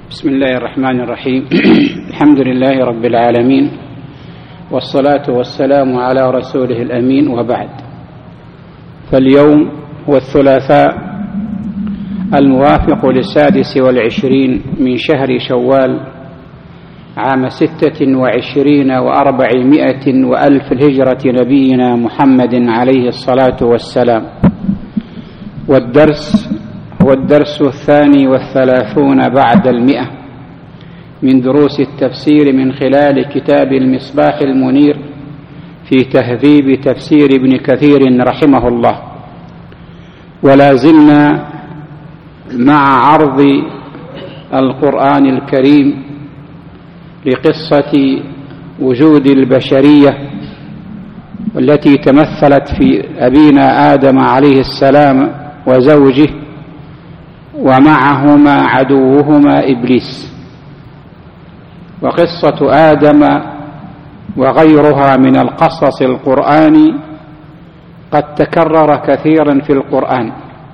بسم الله الرحمن الرحيم. الحمد لله رب العالمين، والصلاة والسلام على رسوله الأمين، وبعد. فاليوم هو الثلاثاء الموافق ل26 من شهر شوال عام 26 و400 وألف الهجرة نبينا محمد عليه الصلاة والسلام. والدرس هو الدرس 32 بعد 100 من دروس التفسير من خلال كتاب المصباح المنير في تهذيب تفسير ابن كثير رحمه الله. ولا زلنا مع عرض القرآن الكريم لقصة وجود البشرية والتي تمثلت في أبينا آدم عليه السلام وزوجه، ومعهما عدوهما إبليس. وقصة آدم وغيرها من القصص القرآني قد تكرر كثيرا في القرآن،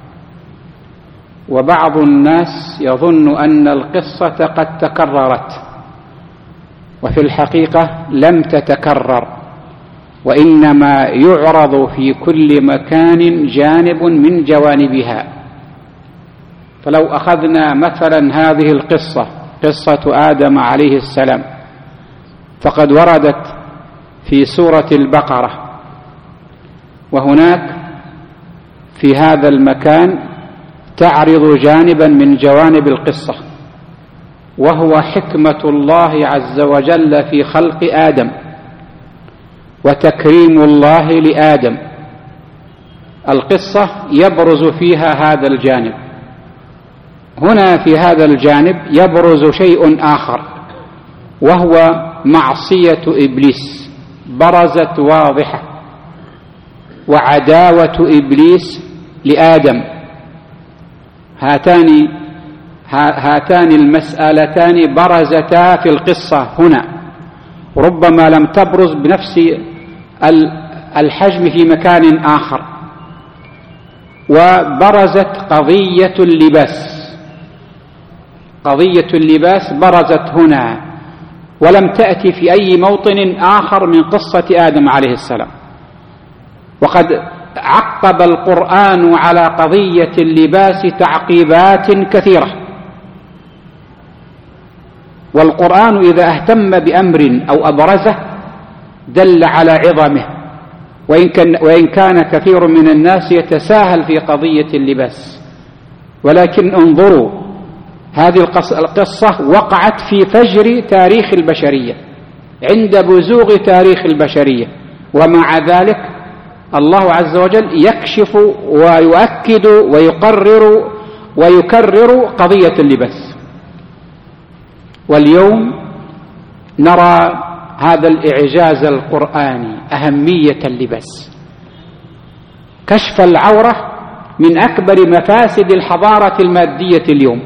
وبعض الناس يظن أن القصة قد تكررت، وفي الحقيقة لم تتكرر، وإنما يعرض في كل مكان جانب من جوانبها. فلو أخذنا مثلا هذه القصة، قصة آدم عليه السلام، فقد وردت في سورة البقرة، وهناك في هذا المكان تعرض جانبا من جوانب القصة، وهو حكمة الله عز وجل في خلق آدم وتكريم الله لآدم. القصة يبرز فيها هذا الجانب. هنا في هذا الجانب يبرز شيء آخر، وهو معصية إبليس، برزت واضحة، وعداوة إبليس لآدم. هاتان المسألتان برزتا في القصة هنا، ربما لم تبرز بنفس الحجم في مكان آخر. وبرزت قضية اللباس برزت هنا، ولم تأتي في أي موطن آخر من قصة آدم عليه السلام. وقد عقب القرآن على قضية اللباس تعقيبات كثيرة. والقرآن إذا اهتم بأمر أو أبرزه دل على عظمه، وإن كان كثير من الناس يتساهل في قضية اللباس. ولكن انظروا، هذه القصة وقعت في فجر تاريخ البشرية، عند بزوغ تاريخ البشرية، ومع ذلك الله عز وجل يكشف ويؤكد ويكرر قضية اللباس. واليوم نرى هذا الإعجاز القرآني، أهمية اللباس. كشف العورة من أكبر مفاسد الحضارة المادية اليوم،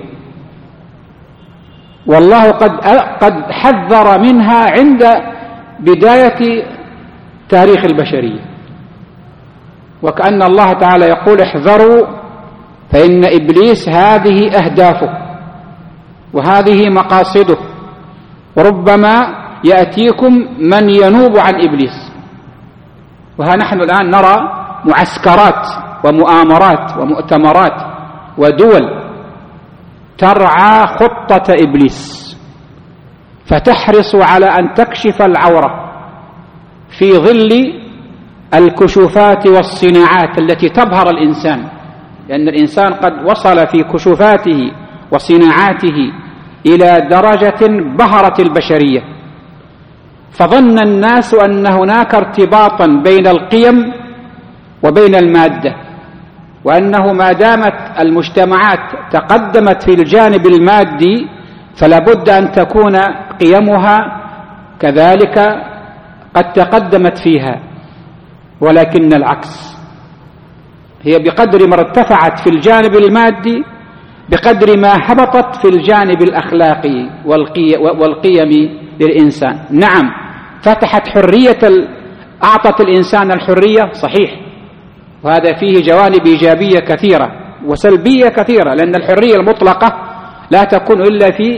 والله قد حذر منها عند بداية تاريخ البشرية. وكأن الله تعالى يقول: احذروا فإن إبليس هذه أهدافه وهذه مقاصده، وربما يأتيكم من ينوب عن إبليس. وها نحن الآن نرى معسكرات ومؤامرات ومؤتمرات ودول ترعى خطة إبليس، فتحرص على أن تكشف العورة في ظل الكشوفات والصناعات التي تبهر الإنسان، لأن الإنسان قد وصل في كشوفاته وصناعاته إلى درجة بهرت البشرية، فظن الناس أن هناك ارتباطا بين القيم وبين المادة، وأنه ما دامت المجتمعات تقدمت في الجانب المادي فلا بد أن تكون قيمها كذلك قد تقدمت فيها. ولكن العكس، هي بقدر ما ارتفعت في الجانب المادي بقدر ما هبطت في الجانب الأخلاقي والقيم للإنسان. نعم، فتحت أعطت الإنسان الحرية، صحيح، وهذا فيه جوانب إيجابية كثيرة وسلبية كثيرة، لأن الحرية المطلقة لا تكون إلا في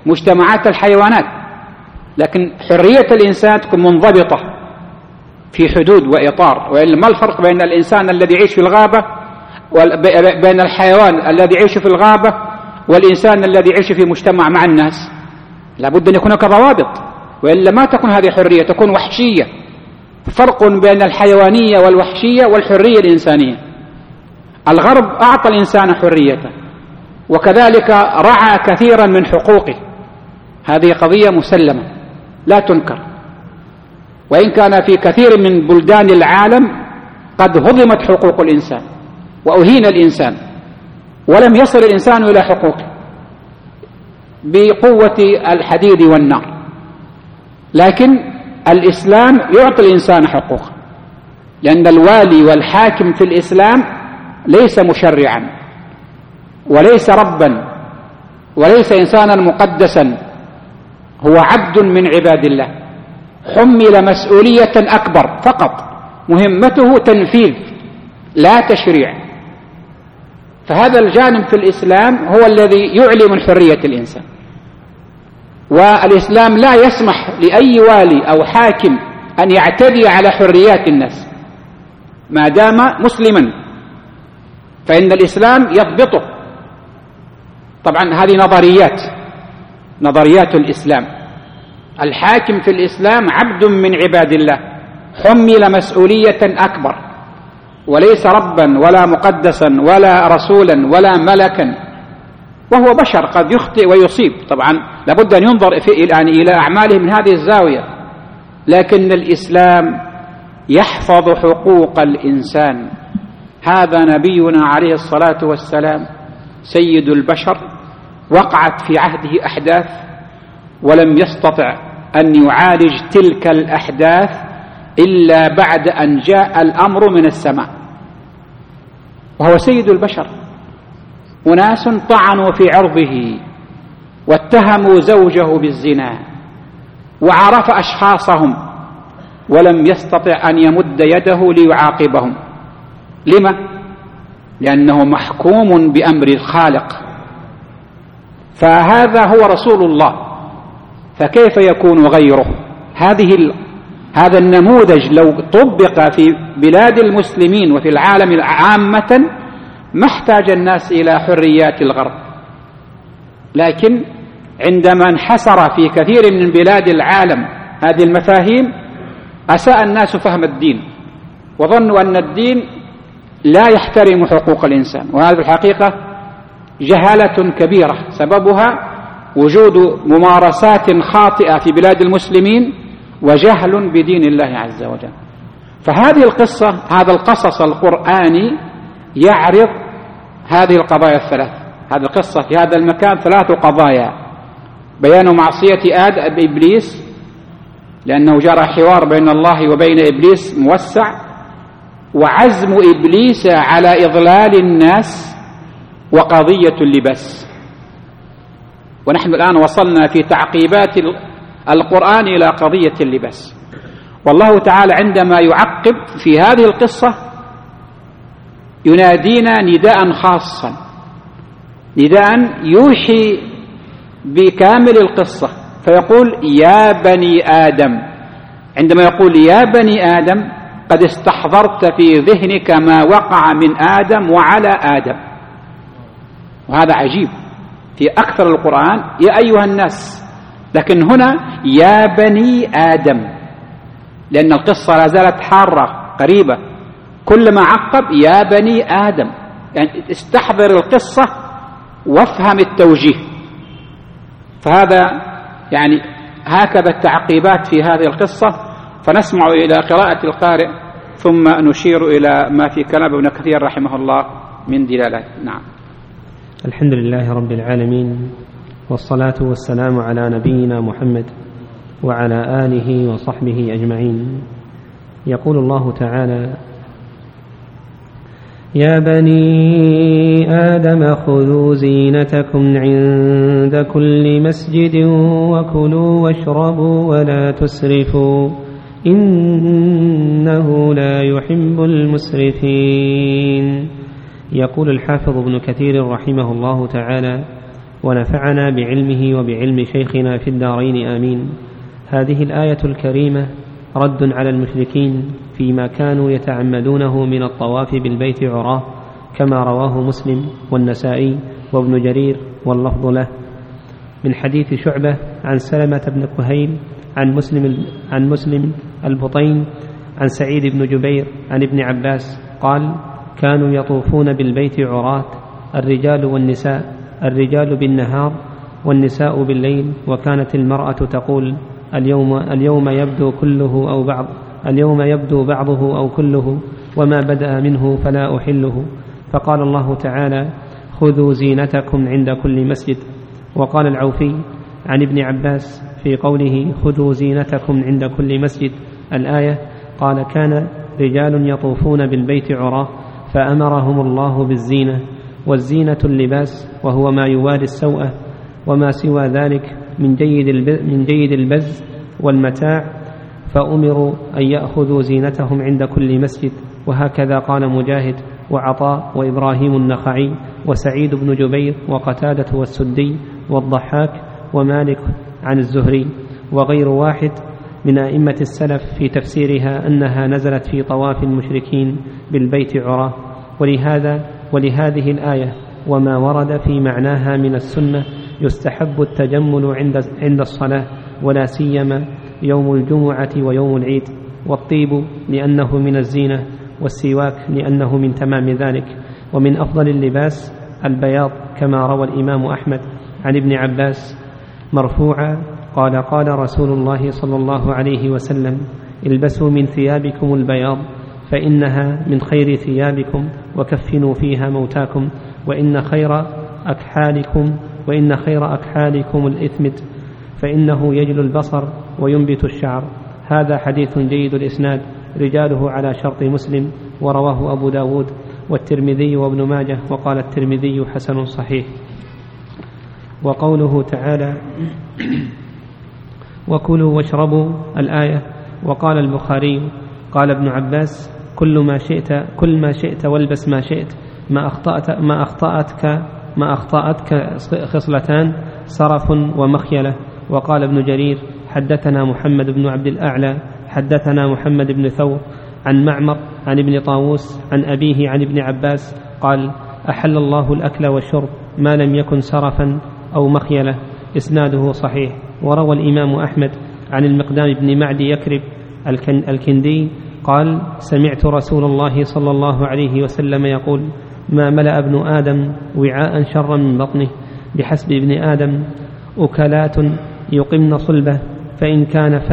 مجتمعات الحيوانات، لكن حرية الإنسان تكون منضبطة في حدود وإطار. وإلا ما الفرق بين الإنسان الذي يعيش في الغابة بين الحيوان الذي يعيش في الغابة والإنسان الذي يعيش في مجتمع مع الناس؟ لابد أن يكون هناك ضوابط، وإلا ما تكون هذه حرية، تكون وحشية. فرق بين الحيوانية والوحشية والحرية الإنسانية. الغرب أعطى الإنسان حريته، وكذلك رعى كثيرا من حقوقه، هذه قضية مسلمة لا تنكر. وإن كان في كثير من بلدان العالم قد هضمت حقوق الإنسان وأهين الإنسان ولم يصل الإنسان إلى حقوقه بقوة الحديد والنار، لكن الإسلام يعطي الإنسان حقوقه، لأن الوالي والحاكم في الإسلام ليس مشرعا وليس ربا وليس إنسانا مقدسا، هو عبد من عباد الله حمل مسؤولية أكبر، فقط مهمته تنفيذ لا تشريع. فهذا الجانب في الإسلام هو الذي يعلي من حرية الإنسان. والإسلام لا يسمح لأي والي أو حاكم أن يعتدي على حريات الناس ما دام مسلما، فإن الإسلام يضبطه. طبعا هذه نظريات الإسلام. الحاكم في الإسلام عبد من عباد الله حمل مسؤولية أكبر، وليس ربا ولا مقدسا ولا رسولا ولا ملكا، وهو بشر قد يخطئ ويصيب. طبعا لابد أن ينظر إلى أعماله من هذه الزاوية، لكن الإسلام يحفظ حقوق الإنسان. هذا نبينا عليه الصلاة والسلام سيد البشر، وقعت في عهده أحداث ولم يستطع أن يعالج تلك الأحداث إلا بعد أن جاء الأمر من السماء، وهو سيد البشر. أناس طعنوا في عرضه واتهموا زوجه بالزنا وعرف أشخاصهم ولم يستطع أن يمد يده ليعاقبهم. لما؟ لأنه محكوم بأمر الخالق، فهذا هو رسول الله، فكيف يكون غيره؟ هذا النموذج لو طبق في بلاد المسلمين وفي العالم عامة ما احتاج الناس إلى حريات الغرب. لكن عندما انحسر في كثير من بلاد العالم هذه المفاهيم أساء الناس فهم الدين، وظنوا أن الدين لا يحترم حقوق الإنسان، وهذه الحقيقة جهالة كبيرة سببها وجود ممارسات خاطئة في بلاد المسلمين وجهل بدين الله عز وجل. فهذه القصة، هذا القصص القرآني يعرض هذه القضايا الثلاث. هذه القصة في هذا المكان 3 قضايا: بيان معصية إبليس، لأنه جرى حوار بين الله وبين إبليس موسع، وعزم إبليس على إضلال الناس، وقضية اللباس. ونحن الآن وصلنا في تعقيبات القرآن إلى قضية اللباس. والله تعالى عندما يعقب في هذه القصة ينادينا نداء خاصا، نداء يوحي بكامل القصة، فيقول: يا بني آدم. عندما يقول يا بني آدم قد استحضرت في ذهنك ما وقع من آدم وعلى آدم، وهذا عجيب في أكثر القرآن يا أيها الناس، لكن هنا يا بني آدم، لأن القصة لا زالت حارة قريبة. كلما عقب يا بني آدم، يعني استحضر القصة وافهم التوجيه. فهذا يعني هكذا التعقيبات في هذه القصة. فنسمع إلى قراءة القارئ ثم نشير إلى ما في كلام ابن كثير رحمه الله من دلالات. نعم. الحمد لله رب العالمين، والصلاة والسلام على نبينا محمد وعلى آله وصحبه أجمعين. يقول الله تعالى: يا بني آدم خذوا زينتكم عند كل مسجد وكلوا واشربوا ولا تسرفوا إنه لا يحب المسرفين. يقول الحافظ ابن كثير رحمه الله تعالى: ونفعنا بعلمه وبعلم شيخنا في الدارين آمين. هذه الآية الكريمة رد على المشركين فيما كانوا يتعمدونه من الطواف بالبيت عراه، كما رواه مسلم والنسائي وابن جرير واللفظ له، من حديث شعبة عن سلمة بن كهيل عن مسلم البطين عن سعيد بن جبير عن ابن عباس قال: كانوا يطوفون بالبيت عراة الرجال والنساء، الرجال بالنهار والنساء بالليل، وكانت المرأة تقول: اليوم يبدو كله أو بعض، اليوم يبدو بعضه أو كله، وما بدأ منه فلا أحله. فقال الله تعالى: خذوا زينتكم عند كل مسجد. وقال العوفي عن ابن عباس في قوله: خذوا زينتكم عند كل مسجد الآية، قال: كان رجال يطوفون بالبيت عراه فأمرهم الله بالزينة، والزينة اللباس وهو ما يواري السوءة، وما سوى ذلك من جيد البز والمتاع، فأمروا أن يأخذوا زينتهم عند كل مسجد. وهكذا قال مجاهد وعطاء وإبراهيم النخعي وسعيد بن جبير وقتادة والسدي والضحاك ومالك عن الزهري وغير واحد من أئمة السلف في تفسيرها أنها نزلت في طواف المشركين بالبيت عراه. ولهذه الآية وما ورد في معناها من السنة يستحب التجمل عند الصلاة، ولا سيما يوم الجمعة ويوم العيد، والطيب لأنه من الزينة، والسواك لأنه من تمام ذلك. ومن أفضل اللباس البياض، كما روى الإمام أحمد عن ابن عباس مرفوعا قال: قال رسول الله صلى الله عليه وسلم: البسوا من ثيابكم البياض فإنها من خير ثيابكم، وكفنوا فيها موتاكم، وإن خير أكحالكم الإثمد فإنه يجل البصر وينبت الشعر. هذا حديث جيد الإسناد، رجاله على شرط مسلم، ورواه أبو داود والترمذي وابن ماجه، وقال الترمذي حسن صحيح. وقوله تعالى: وكلوا واشربوا الآية. وقال البخاري قال ابن عباس: كل ما شئت والبس ما شئت، ما أخطأتك خصلتان، صرف ومخيلة. وقال ابن جرير: حدثنا محمد بن عبد الأعلى حدثنا محمد بن ثور عن معمر عن ابن طاووس عن أبيه عن ابن عباس قال: أحل الله الأكل والشرب ما لم يكن سرفا أو مخيلة. إسناده صحيح. وروى الإمام أحمد عن المقدام بن معد يكرب الكندي قال: سمعت رسول الله صلى الله عليه وسلم يقول: ما ملأ ابن آدم وعاء شرا من بطنه، بحسب ابن آدم أكلات يقمن صلبه، فإن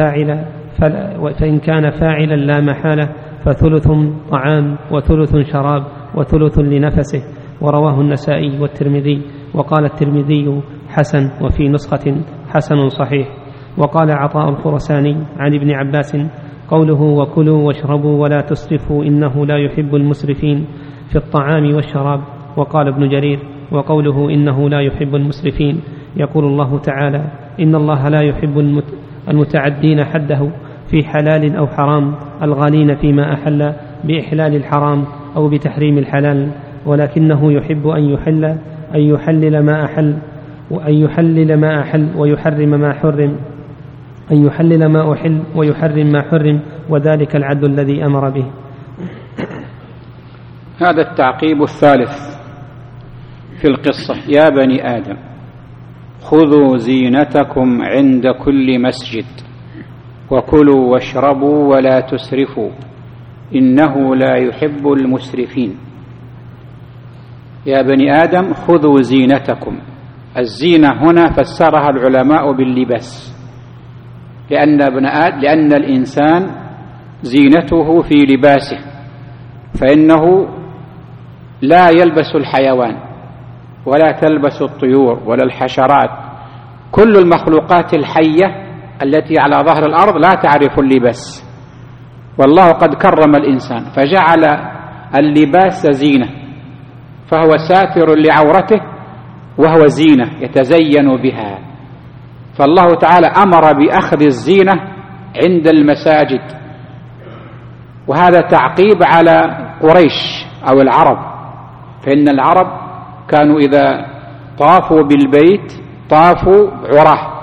كان فاعلا لا محالة فثلث طعام وثلث شراب وثلث لنفسه. ورواه النسائي والترمذي، وقال الترمذي حسن، وفي نسخة حسن صحيح. وقال عطاء الخرساني عن ابن عباس: قوله وكلوا واشربوا ولا تسرفوا إنه لا يحب المسرفين في الطعام والشراب. وقال ابن جرير: وقوله إنه لا يحب المسرفين يقول الله تعالى: إن الله لا يحب المتعدين حده في حلال أو حرام، الغالين فيما أحل بإحلال الحرام أو بتحريم الحلال، ولكنه يحب أن يحلل ما أحل ويحرم ما حرم، أن يحلل ما أحل ويحرم ما حرم، وذلك العدل الذي أمر به. هذا التعقيب الثالث في القصة: يا بني آدم خذوا زينتكم عند كل مسجد، وكلوا واشربوا ولا تسرفوا إنه لا يحب المسرفين. يا بني آدم خذوا زينتكم. الزينة هنا فسرها العلماء باللباس، لأن الإنسان زينته في لباسه، فإنه لا يلبس الحيوان ولا تلبس الطيور ولا الحشرات. كل المخلوقات الحية التي على ظهر الأرض لا تعرف اللباس، والله قد كرم الإنسان فجعل اللباس زينة، فهو ساتر لعورته وهو زينة يتزين بها. فالله تعالى أمر بأخذ الزينة عند المساجد، وهذا تعقيب على قريش أو العرب، فإن العرب كانوا إذا طافوا بالبيت طافوا عراه،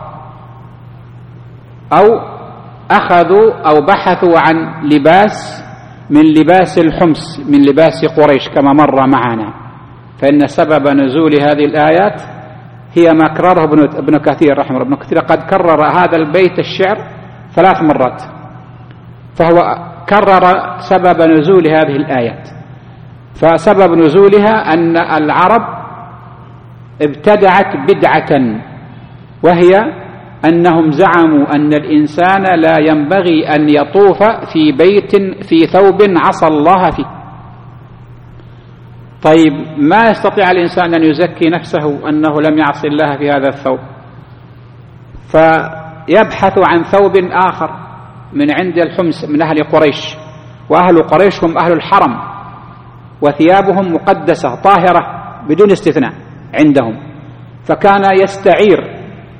أو أخذوا أو بحثوا عن لباس من لباس الحمص، من لباس قريش كما مر معنا. فإن سبب نزول هذه الآيات هي ما كرره ابن كثير رحمه الله. ابن كثير قد كرر هذا البيت الشعر 3 مرات، فهو كرر سبب نزول هذه الآيات. فسبب نزولها أن العرب ابتدعت بدعة، وهي أنهم زعموا أن الإنسان لا ينبغي أن يطوف في بيت في ثوب عصى الله فيه. طيب ما يستطيع الإنسان أن يزكي نفسه أنه لم يعصي الله في هذا الثوب، فيبحث عن ثوب آخر من عند الحمص من أهل قريش، وأهل قريش هم أهل الحرم، وثيابهم مقدسة طاهرة بدون استثناء عندهم. فكان يستعير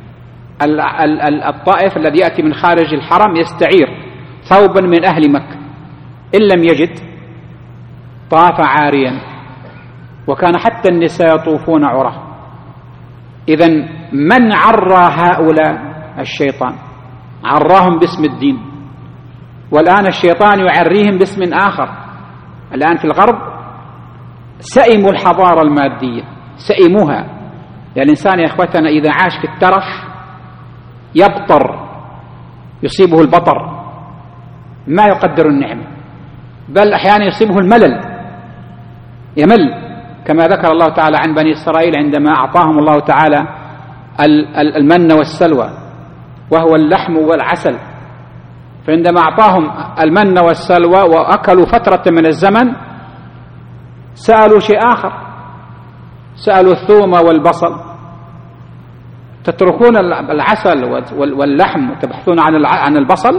الطائف الذي يأتي من خارج الحرم يستعير ثوبا من أهل مكة، إن لم يجد طاف عاريا، وكان حتى النساء يطوفون عراه. إذن من عرى هؤلاء؟ الشيطان عراهم باسم الدين، والآن الشيطان يعريهم باسم آخر. الآن في الغرب سئموا الحضارة المادية، سئموها. يعني الإنسان يا إخوتنا إذا عاش في الترف يبطر، يصيبه البطر، ما يقدر النعمة، بل أحيانا يصيبه الملل، يمل، كما ذكر الله تعالى عن بني إسرائيل عندما أعطاهم الله تعالى المن والسلوى، وهو اللحم والعسل. فعندما أعطاهم المن والسلوى وأكلوا فترة من الزمن سألوا شيء آخر، سألوا الثوم والبصل. تتركون العسل واللحم وتبحثون عن البصل.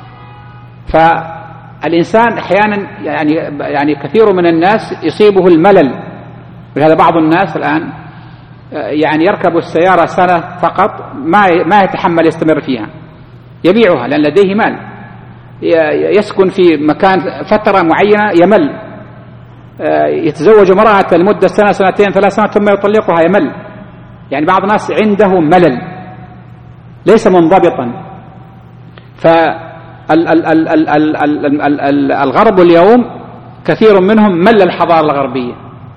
فالإنسان أحيانا يعني كثير من الناس يصيبه الملل، ولهذا بعض الناس الآن يعني يركب السيارة سنة فقط ما يتحمل يستمر فيها، يبيعها لأن لديه مال، يسكن في مكان فترة معينة يمل، يتزوج امرأة لمدة سنة 2 3 سنوات ثم يطلقها يمل. يعني بعض الناس عنده ملل ليس منضبطا. فالغرب اليوم كثير منهم مل الحضارة الغربية،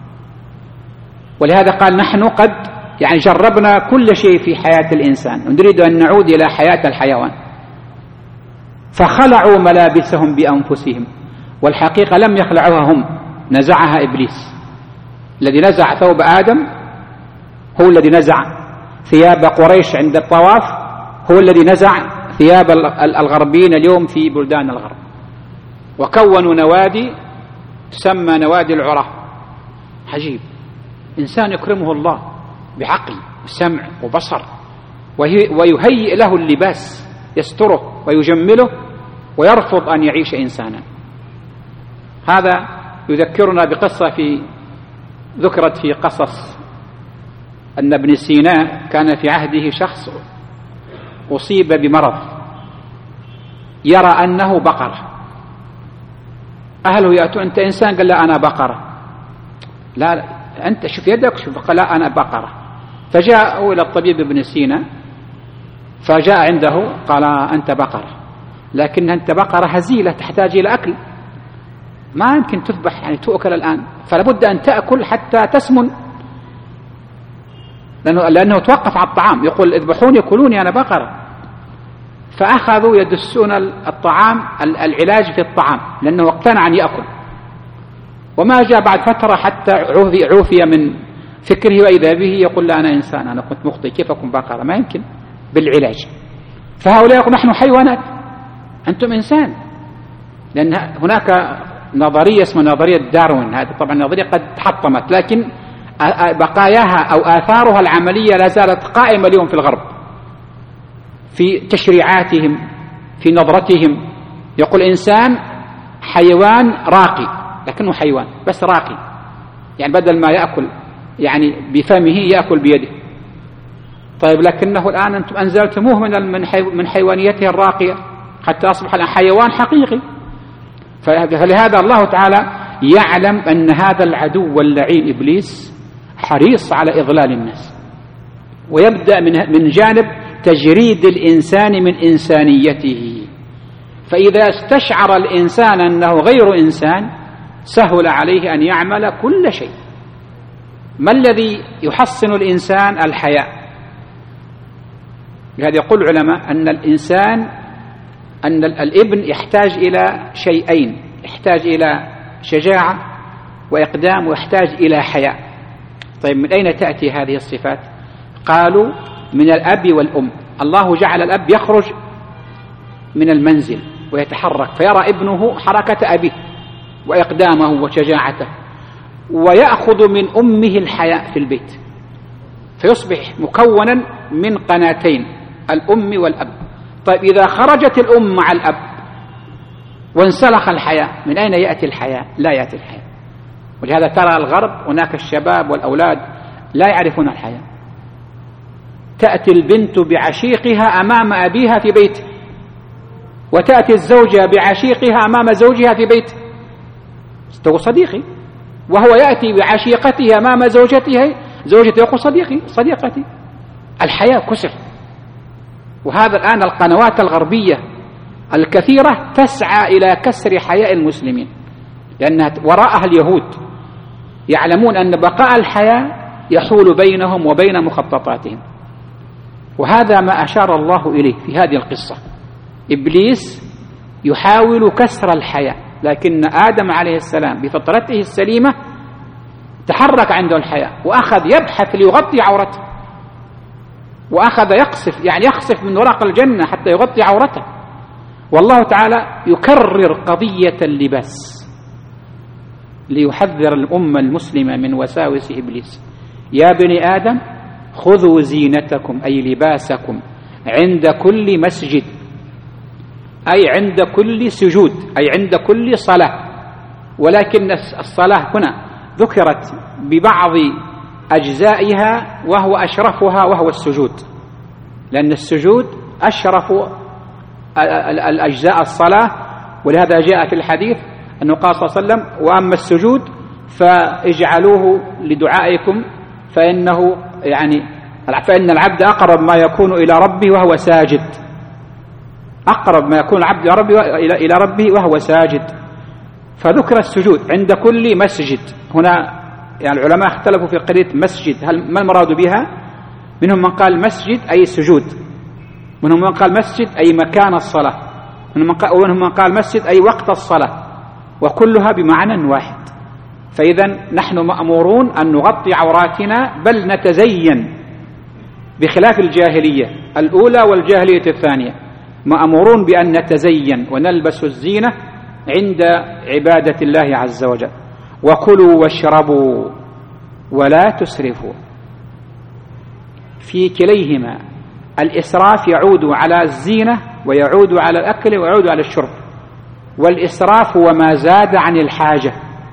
ولهذا قال نحن قد يعني جربنا كل شيء في حياة الإنسان ونريد أن نعود إلى حياة الحيوان، فخلعوا ملابسهم بأنفسهم، والحقيقة لم يخلعوها هم، نزعها إبليس. الذي نزع ثوب آدم هو الذي نزع ثياب قريش عند الطواف، هو الذي نزع ثياب الغربيين اليوم في بلدان الغرب، وكونوا نوادي تسمى نوادي العراة. عجيب، إنسان يكرمه الله بعقل وسمع وبصر، ويهيئ له اللباس يستره ويجمله، ويرفض أن يعيش إنسانا. هذا يذكرنا بقصة ذكرت في قصص أن ابن سينا كان في عهده شخص أصيب بمرض يرى أنه بقرة. أهله يأتون أنت إنسان؟ قال لا أنا بقرة. لا أنت شوف يدك شوف. قال لا أنا بقرة. فجاءوا إلى الطبيب ابن سينا، فجاء عنده قال أنت بقرة، لكن أنت بقرة هزيلة تحتاج إلى أكل، ما يمكن تذبح يعني تؤكل الآن، فلابد أن تأكل حتى تسمن، لأنه توقف على الطعام، يقول اذبحوني كلوني أنا بقرة. فأخذوا يدسون الطعام العلاج في الطعام، لأنه اقتنع أن يأكل. وما جاء بعد فترة حتى عوفي من فكره، وإذا به يقول لا أنا إنسان، أنا كنت مخطئ، كيف أكون بقرة؟ ما يمكن بالعلاج. فهؤلاء يقول نحن حيوانات أنتم إنسان، لأن هناك نظرية اسمها نظرية داروين، هذه طبعا نظرية قد تحطمت، لكن بقاياها أو آثارها العملية لا زالت قائمة اليوم في الغرب، في تشريعاتهم، في نظرتهم. يقول إنسان حيوان راقي، لكنه حيوان بس راقي، يعني بدل ما يأكل يعني بفمه يأكل بيده. طيب لكنه الآن أنتم أنزلتموه من حيوانيته الراقية حتى أصبح الآن حيوان حقيقي. فلهذا الله تعالى يعلم أن هذا العدو واللعين إبليس حريص على إضلال الناس، ويبدأ من جانب تجريد الإنسان من إنسانيته. فإذا استشعر الإنسان أنه غير إنسان سهل عليه أن يعمل كل شيء. ما الذي يحصن الإنسان؟ الحياء. لهذا يقول العلماء أن الابن يحتاج إلى شيئين: يحتاج إلى شجاعة وإقدام، ويحتاج إلى حياء. طيب من أين تأتي هذه الصفات؟ قالوا من الأب والأم. الله جعل الأب يخرج من المنزل ويتحرك فيرى ابنه حركة أبيه وإقدامه وشجاعته، ويأخذ من أمه الحياء في البيت، فيصبح مكونا من قناتين: الأم والأب. طيب إذا خرجت الأم مع الأب وانسلخ الحياء، من أين يأتي الحياء؟ لا يأتي الحياء. ولهذا ترى الغرب هناك الشباب والأولاد لا يعرفون الحياء. تأتي البنت بعشيقها أمام أبيها في بيته، وتأتي الزوجة بعشيقها أمام زوجها في بيته. تقول صديقي، وهو يأتي بعشيقته أمام زوجته يقول صديقي صديقتي. الحياء كسر. وهذا الآن القنوات الغربية الكثيرة تسعى إلى كسر حياء المسلمين، لأنها وراءها اليهود يعلمون أن بقاء الحياء يحول بينهم وبين مخططاتهم. وهذا ما أشار الله إليه في هذه القصة. إبليس يحاول كسر الحياء، لكن آدم عليه السلام بفطرته السليمة تحرك عنده الحياء، وأخذ يبحث ليغطي عورته، وأخذ يقصف من ورق الجنة حتى يغطي عورته. والله تعالى يكرر قضية اللباس ليحذر الأمة المسلمة من وساوس إبليس. يا بني آدم خذوا زينتكم، أي لباسكم، عند كل مسجد، أي عند كل سجود، أي عند كل صلاة. ولكن الصلاة هنا ذكرت ببعض أجزائها وهو أشرفها، وهو السجود، لأن السجود أشرف الأجزاء الصلاة. ولهذا جاء في الحديث أنه قال صلى الله عليه وسلم: وأما السجود فاجعلوه لدعائكم فإن العبد أقرب ما يكون إلى ربه وهو ساجد. أقرب ما يكون العبد إلى ربه وهو ساجد. فذكر السجود عند كل مسجد. هنا العلماء اختلفوا في قضية مسجد، ما المراد بها؟ منهم من قال مسجد أي سجود، منهم من قال مسجد أي مكان الصلاة، ومنهم من قال مسجد أي وقت الصلاة، وكلها بمعنى واحد. فإذا نحن مأمورون أن نغطي عوراتنا، بل نتزين، بخلاف الجاهلية الأولى والجاهلية الثانية. مأمورون بأن نتزين ونلبس الزينة عند عبادة الله عز وجل. وكلوا واشربوا ولا تسرفوا. في كليهما الإسراف يعود على الزينة، ويعود على الأكل، ويعود على الشرب. والإسراف هو ما زاد عن الحاجة.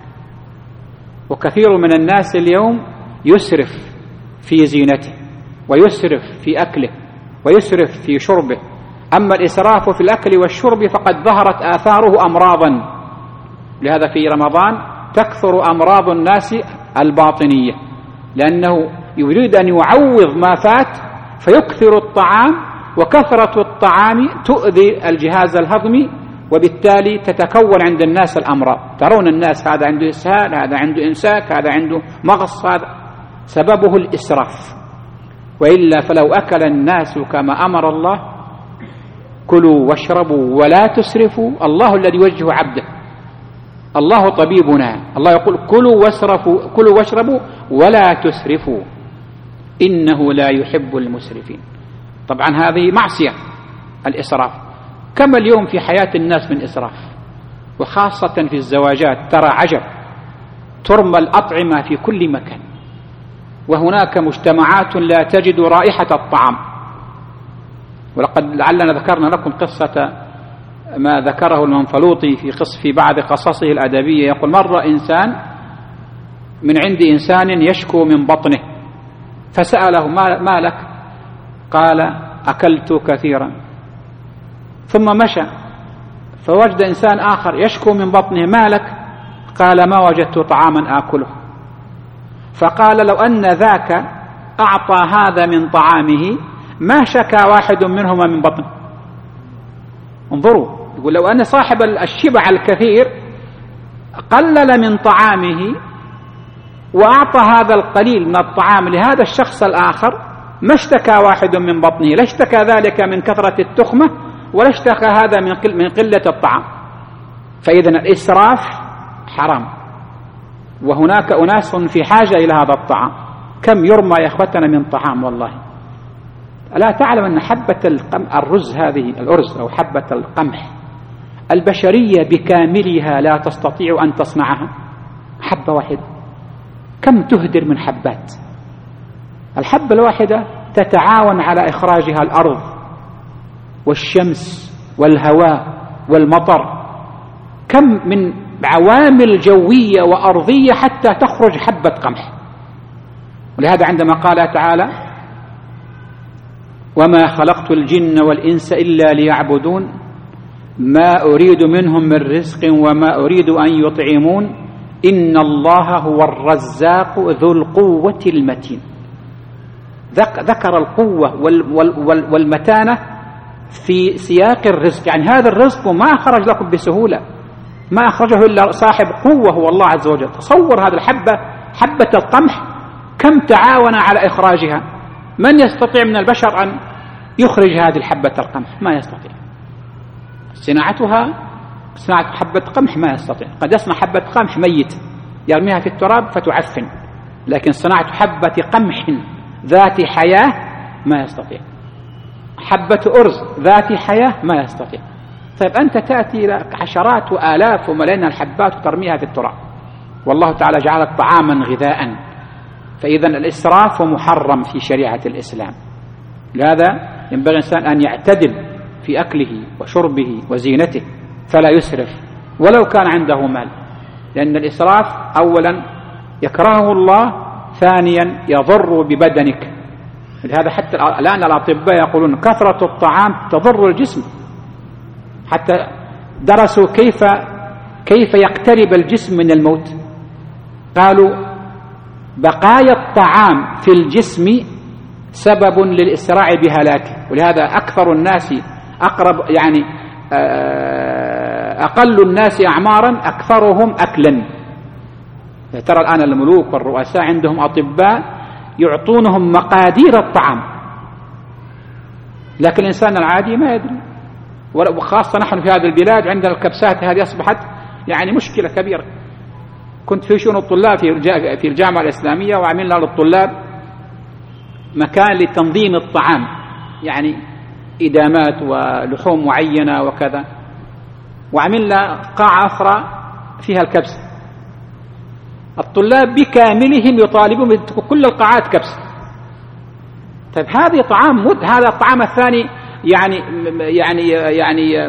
وكثير من الناس اليوم يسرف في زينته، ويسرف في أكله، ويسرف في شربه. أما الإسراف في الأكل والشرب فقد ظهرت آثاره أمراضا. لهذا في رمضان تكثر أمراض الناس الباطنية، لأنه يريد أن يعوض ما فات فيكثر الطعام، وكثرة الطعام تؤذي الجهاز الهضمي، وبالتالي تتكون عند الناس الأمراض. ترون الناس هذا عنده إسهال، هذا عنده إمساك، هذا عنده مغص، هذا سببه الإسراف. وإلا فلو أكل الناس كما أمر الله: كلوا واشربوا ولا تسرفوا. الله الذي يوجه عبده، الله طبيبنا، الله يقول: كلوا واشربوا ولا تسرفوا إنه لا يحب المسرفين. طبعا هذه معصية الإسراف. كما اليوم في حياة الناس من إسراف، وخاصة في الزواجات ترى عجب، ترمى الأطعمة في كل مكان، وهناك مجتمعات لا تجد رائحة الطعام. ولقد لعلنا ذكرنا لكم قصة ما ذكره المنفلوطي في بعض قصصه الأدبية. يقول: مر إنسان من عند إنسان يشكو من بطنه، فسأله: ما لك؟ قال: أكلت كثيرا. ثم مشى فوجد إنسان آخر يشكو من بطنه: ما لك؟ قال: ما وجدت طعاما آكله. فقال: لو أن ذاك أعطى هذا من طعامه ما شكى واحد منهما من بطن. انظروا، يقول لو أن صاحب الشبع الكثير قلل من طعامه وأعطى هذا القليل من الطعام لهذا الشخص الآخر ما اشتكى واحد من بطنه، لا اشتكى ذلك من كثرة التخمة ولا اشتكى هذا من قلة الطعام. فإذا الإسراف حرام، وهناك أناس في حاجة إلى هذا الطعام. كم يرمى يا أخوتنا من طعام والله. ألا تعلم أن حبة الرز هذه الأرز أو حبة القمح البشرية بكاملها لا تستطيع أن تصنعها حبة واحدة. كم تهدر من حبات. الحبة الواحدة تتعاون على إخراجها الأرض والشمس والهواء والمطر. كم من عوامل جوية وأرضية حتى تخرج حبة قمح. ولهذا عندما قال تعالى وما خلقت الجن والإنس إلا ليعبدون ما أريد منهم من رزق وما أريد أن يطعمون إن الله هو الرزاق ذو القوة المتين. ذكر القوة والمتانة في سياق الرزق، يعني هذا الرزق ما خرج لكم بسهولة، ما أخرجه إلا صاحب قوة هو الله عز وجل. تصور هذا حبة القمح كم تعاون على إخراجها. من يستطيع من البشر أن يخرج هذه الحبة القمح؟ ما يستطيع. صناعة حبة قمح ما يستطيع. قد يصنع حبة قمح ميت يرميها في التراب فتعفن، لكن صناعة حبة قمح ذات حياة ما يستطيع. حبة أرز ذات حياة ما يستطيع. طيب أنت تأتي إلى عشرات وآلاف وملايين الحبات وترميها في التراب، والله تعالى جعلت طعاما غذاء. فإذا الإسراف محرم في شريعة الإسلام. لهذا ينبغي الإنسان أن يعتدل في أكله وشربه وزينته، فلا يسرف ولو كان عنده مال، لأن الإسراف أولا يكرهه الله، ثانيا يضر ببدنك. لهذا حتى الآن الأطباء يقولون كثرة الطعام تضر الجسم. حتى درسوا كيف يقترب الجسم من الموت. قالوا بقايا الطعام في الجسم سبب للإسراع بهلاكه. ولهذا أكثر الناس أقل الناس أعمارا أكثرهم أكلا. ترى الآن الملوك والرؤساء عندهم أطباء يعطونهم مقادير الطعام، لكن الإنسان العادي ما يدري. وخاصة نحن في هذه البلاد عندنا الكبسات هذه أصبحت يعني مشكلة كبيرة. كنت في شؤون الطلاب في الجامعة الإسلامية، وعملنا للطلاب مكان لتنظيم الطعام، يعني إدامات ولحوم معينة وكذا، وعملنا قاعة أخرى فيها الكبسة. الطلاب بكاملهم يطالبون بكل القاعات كبسة. طيب هذه طعام هذا الطعام الثاني يعني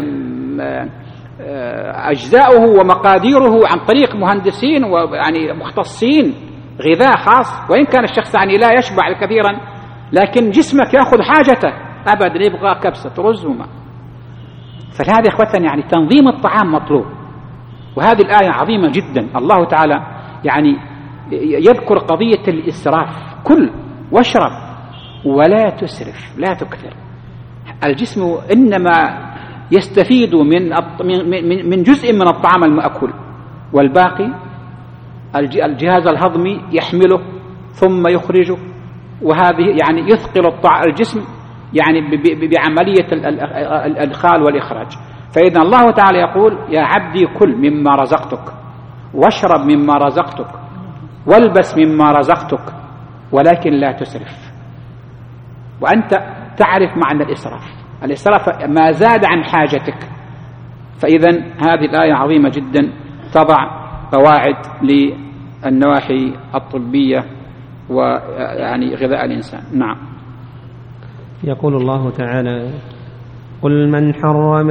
أجزاؤه ومقاديره عن طريق مهندسين ويعني مختصين، غذاء خاص. وإن كان الشخص يعني لا يشبع كثيرا، لكن جسمك يأخذ حاجته أبدا، يبغى كبسة رز وماء. فهذا إخوتنا يعني تنظيم الطعام مطلوب. وهذه الآية عظيمة جدا. الله تعالى يعني يذكر قضية الإسراف. كل واشرب ولا تسرف، لا تكثر. الجسم إنما يستفيد من جزء من الطعام المأكول، والباقي الجهاز الهضمي يحمله ثم يخرجه، وهذه يعني يثقل الجسم يعني بعملية الإدخال والإخراج. فإذا الله تعالى يقول يا عبدي كل مما رزقتك واشرب مما رزقتك والبس مما رزقتك ولكن لا تسرف. وأنت تعرف معنى الإسراف ما زاد عن حاجتك. فإذا هذه الآية عظيمة جدا، تضع قواعد للنواحي الطبية ويعني غذاء الإنسان. نعم. يقول الله تعالى قل من حرم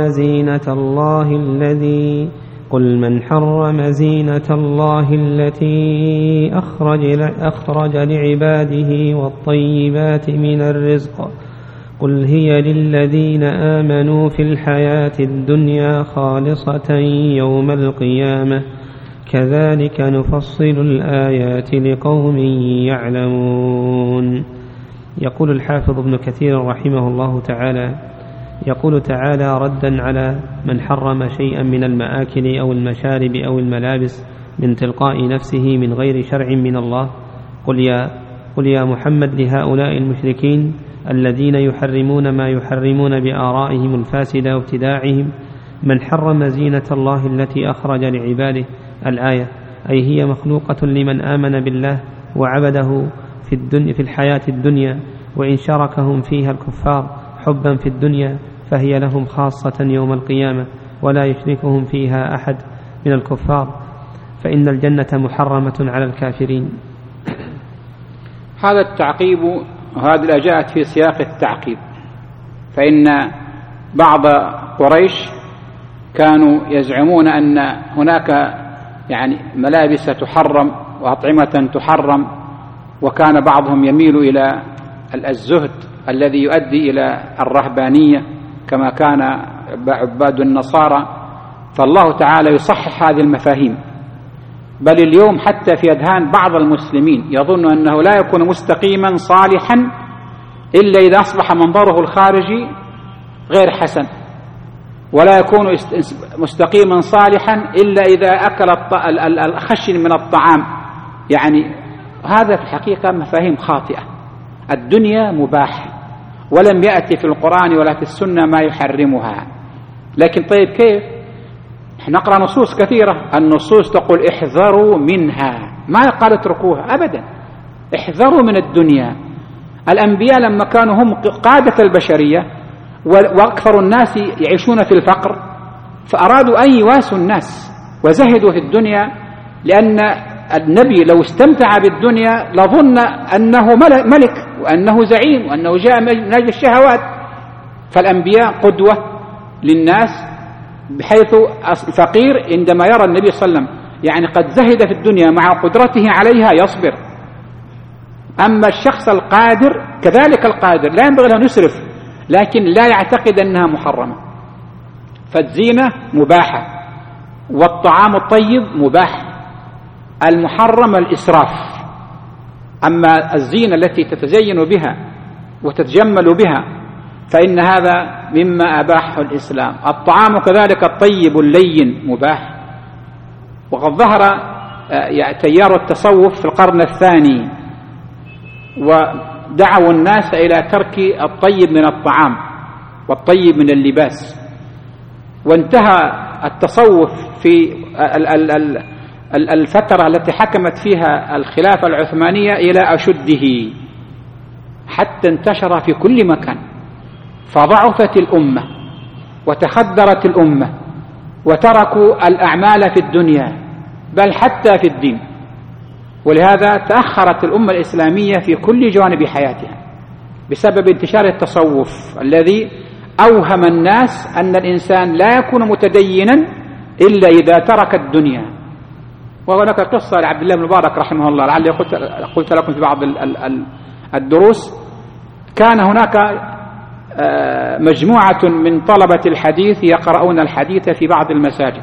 زينة الله التي أخرج لعباده والطيبات من الرزق قل هي للذين آمنوا في الحياة الدنيا خالصة يوم القيامة كذلك نفصل الآيات لقوم يعلمون. يقول الحافظ ابن كثير رحمه الله تعالى: يقول تعالى ردا على من حرم شيئا من المآكل أو المشارب أو الملابس من تلقاء نفسه من غير شرع من الله: قل يا محمد لهؤلاء المشركين الذين يحرمون ما يحرمون بآرائهم الفاسدة وابتداعهم: من حرم زينة الله التي أخرج لعباده. الآية، أي هي مخلوقة لمن آمن بالله وعبده في الحياة الدنيا، وإن شركهم فيها الكفار حبا في الدنيا فهي لهم خاصة يوم القيامة، ولا يشركهم فيها أحد من الكفار، فإن الجنة محرمة على الكافرين. هذا التعقيب وهذه جاءت في سياق التعقيب، فإن بعض قريش كانوا يزعمون أن هناك ملابس تحرم وأطعمة تحرم، وكان بعضهم يميل إلى الزهد الذي يؤدي إلى الرهبانية كما كان عباد النصارى، فالله تعالى يصحح هذه المفاهيم. بل اليوم حتى في أذهان بعض المسلمين يظن أنه لا يكون مستقيما صالحا إلا إذا أصبح منظره الخارجي غير حسن، ولا يكون مستقيما صالحا إلا إذا أكل الخشن من الطعام. هذا في الحقيقة مفاهيم خاطئة. الدنيا مباح، ولم يأتي في القرآن ولا في السنة ما يحرمها. لكن طيب كيف؟ نقرأ نصوص كثيرة، النصوص تقول احذروا منها، ما يقال اتركوها أبدا، احذروا من الدنيا. الأنبياء لما كانوا هم قادة البشرية وأكثر الناس يعيشون في الفقر، فأرادوا أن يواسوا الناس وزهدوا في الدنيا، لأن النبي لو استمتع بالدنيا لظن أنه ملك وأنه زعيم وأنه جاء من أجل الشهوات. فالأنبياء قدوة للناس، بحيث الفقير عندما يرى النبي صلى الله عليه وسلم قد زهد في الدنيا مع قدرته عليها يصبر. أما الشخص القادر كذلك القادر لا ينبغي له أن يسرف، لكن لا يعتقد أنها محرمة. فالزينة مباحة، والطعام الطيب مباح، المحرم الإسراف. أما الزينة التي تتزين بها وتتجمل بها فإن هذا مما أباحه الإسلام. الطعام كذلك الطيب اللين مباح. وقد ظهر تيار التصوف في القرن الثاني ودعوا الناس إلى ترك الطيب من الطعام والطيب من اللباس، وانتهى التصوف في الفترة التي حكمت فيها الخلافة العثمانية إلى أشده، حتى انتشر في كل مكان، فضعفت الأمة وتخدرت الأمة وتركوا الأعمال في الدنيا بل حتى في الدين. ولهذا تأخرت الأمة الإسلامية في كل جوانب حياتها بسبب انتشار التصوف الذي أوهم الناس أن الإنسان لا يكون متدينا إلا إذا ترك الدنيا. وهناك قصة لعبد الله بن مبارك رحمه الله، لعلي قلت لكم في بعض الدروس. كان هناك مجموعة من طلبة الحديث يقرؤون الحديث في بعض المساجد،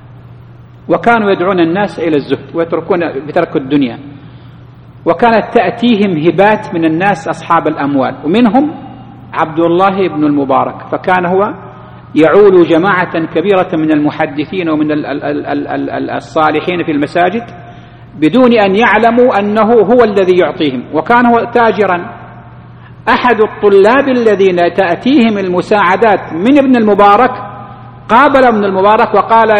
وكانوا يدعون الناس إلى الزهد ويتركون بترك الدنيا، وكانت تأتيهم هبات من الناس أصحاب الأموال، ومنهم عبد الله بن المبارك. فكان هو يعول جماعة كبيرة من المحدثين ومن الصالحين في المساجد بدون أن يعلموا أنه هو الذي يعطيهم، وكان هو تاجرا. أحد الطلاب الذين تأتيهم المساعدات من ابن المبارك قابل ابن المبارك وقال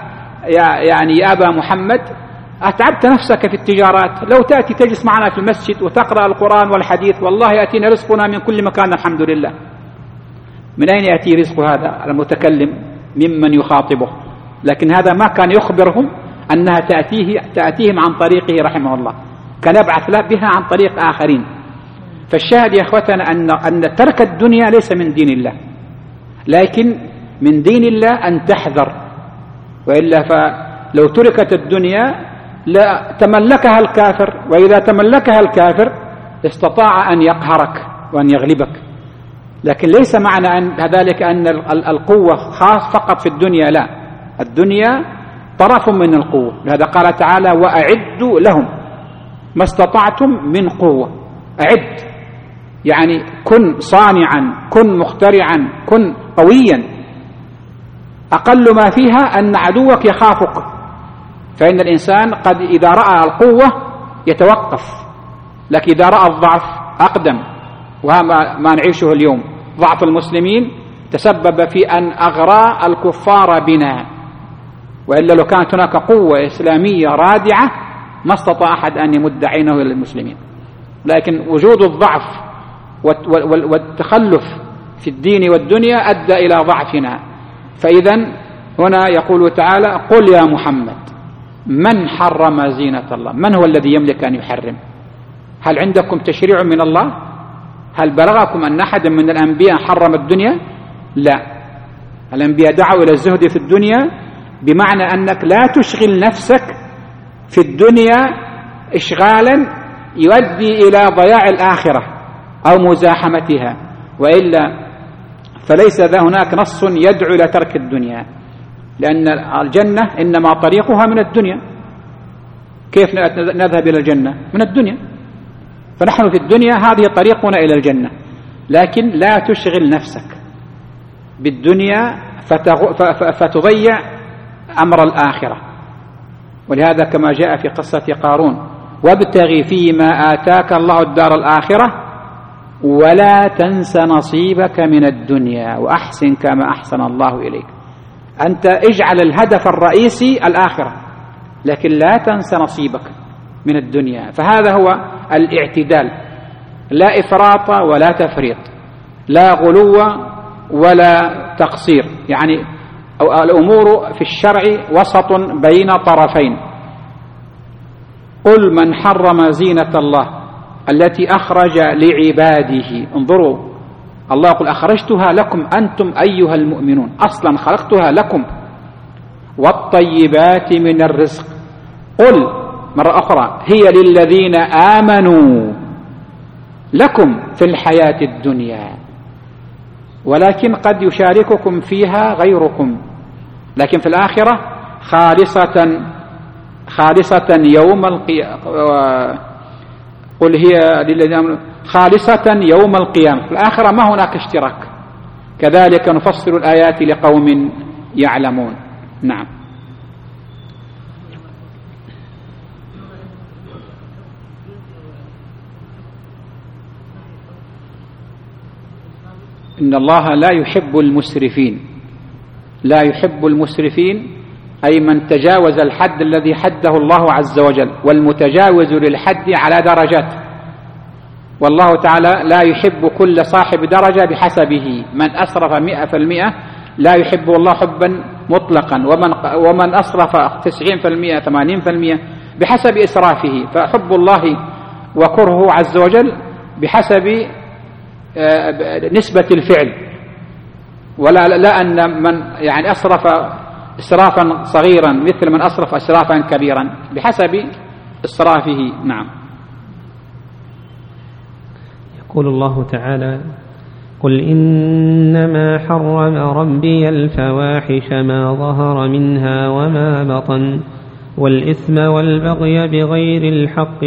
يا أبا محمد أتعبت نفسك في التجارات، لو تأتي تجلس معنا في المسجد وتقرأ القرآن والحديث، والله يأتينا رزقنا من كل مكان الحمد لله. من أين يأتي رزق هذا المتكلم ممن يخاطبه؟ لكن هذا ما كان يخبرهم أنها تأتيهم عن طريقه رحمه الله، كان يبعث بها عن طريق آخرين. فالشاهد يا أخوتنا أن ترك الدنيا ليس من دين الله، لكن من دين الله أن تحذر، وإلا فلو تركت الدنيا لا تملكها الكافر، وإذا تملكها الكافر استطاع أن يقهرك وأن يغلبك. لكن ليس معنى ذلك أن القوة خاص فقط في الدنيا، لا، الدنيا طرف من القوة. لهذا قال تعالى وأعدوا لهم ما استطعتم من قوة. أعد يعني كن صانعا، كن مخترعا، كن قويا. أقل ما فيها أن عدوك يخافك، فإن الإنسان قد إذا رأى القوة يتوقف، لكن إذا رأى الضعف أقدم. وهذا ما نعيشه اليوم. ضعف المسلمين تسبب في أن أغرى الكفار بنا، وإلا لو كانت هناك قوة إسلامية رادعة ما استطاع أحد أن يمد عينه إلى المسلمين. لكن وجود الضعف والتخلف في الدين والدنيا أدى إلى ضعفنا. فإذا هنا يقول تعالى: قل يا محمد من حرم زينة الله؟ من هو الذي يملك أن يحرم؟ هل عندكم تشريع من الله؟ هل بلغكم أن أحد من الأنبياء حرم الدنيا؟ لا، الأنبياء دعوا إلى الزهد في الدنيا، بمعنى أنك لا تشغل نفسك في الدنيا إشغالا يؤدي إلى ضياع الآخرة أو مزاحمتها، وإلا فليس هناك نص يدعو إلى ترك الدنيا، لأن الجنة إنما طريقها من الدنيا. كيف نذهب إلى الجنة؟ من الدنيا. فنحن في الدنيا هذه طريقنا إلى الجنة، لكن لا تشغل نفسك بالدنيا فتضيع أمر الآخرة. ولهذا كما جاء في قصة قارون: وابتغي فيما آتاك الله الدار الآخرة ولا تنس نصيبك من الدنيا وأحسن كما أحسن الله إليك. أنت اجعل الهدف الرئيسي الآخرة، لكن لا تنس نصيبك من الدنيا. فهذا هو الاعتدال، لا إفراط ولا تفريط، لا غلو ولا تقصير. يعني الأمور في الشرع وسط بين طرفين. قل من حرم زينة الله التي أخرج لعباده. انظروا، الله يقول: أخرجتها لكم أنتم أيها المؤمنون، أصلا خلقتها لكم. والطيبات من الرزق. قل مرة أخرى: هي للذين آمنوا لكم في الحياة الدنيا، ولكن قد يشارككم فيها غيركم، لكن في الآخرة خالصة يوم القيامة. قل هي للذين آمنوا خالصة يوم القيامة. في الآخرة ما هناك اشتراك. كذلك نفصل الآيات لقوم يعلمون. نعم. إن الله لا يحب المسرفين. لا يحب المسرفين أي من تجاوز الحد الذي حده الله عز وجل، والمتجاوز للحد على درجات. والله تعالى لا يحب كل صاحب درجة بحسبه. من أسرف 100% لا يحب الله حبا مطلقا، ومن أسرف 90% 80% بحسب إسرافه. فحب الله وكرهه عز وجل بحسب نسبة الفعل، لا أن من يعني أسرف إسرافا صغيرا مثل من أسرف إسرافا كبيرا، بحسب إسرافه. نعم. يقول الله تعالى: قل إنما حرم ربي الفواحش ما ظهر منها وما بطن والإثم والبغي بغير الحق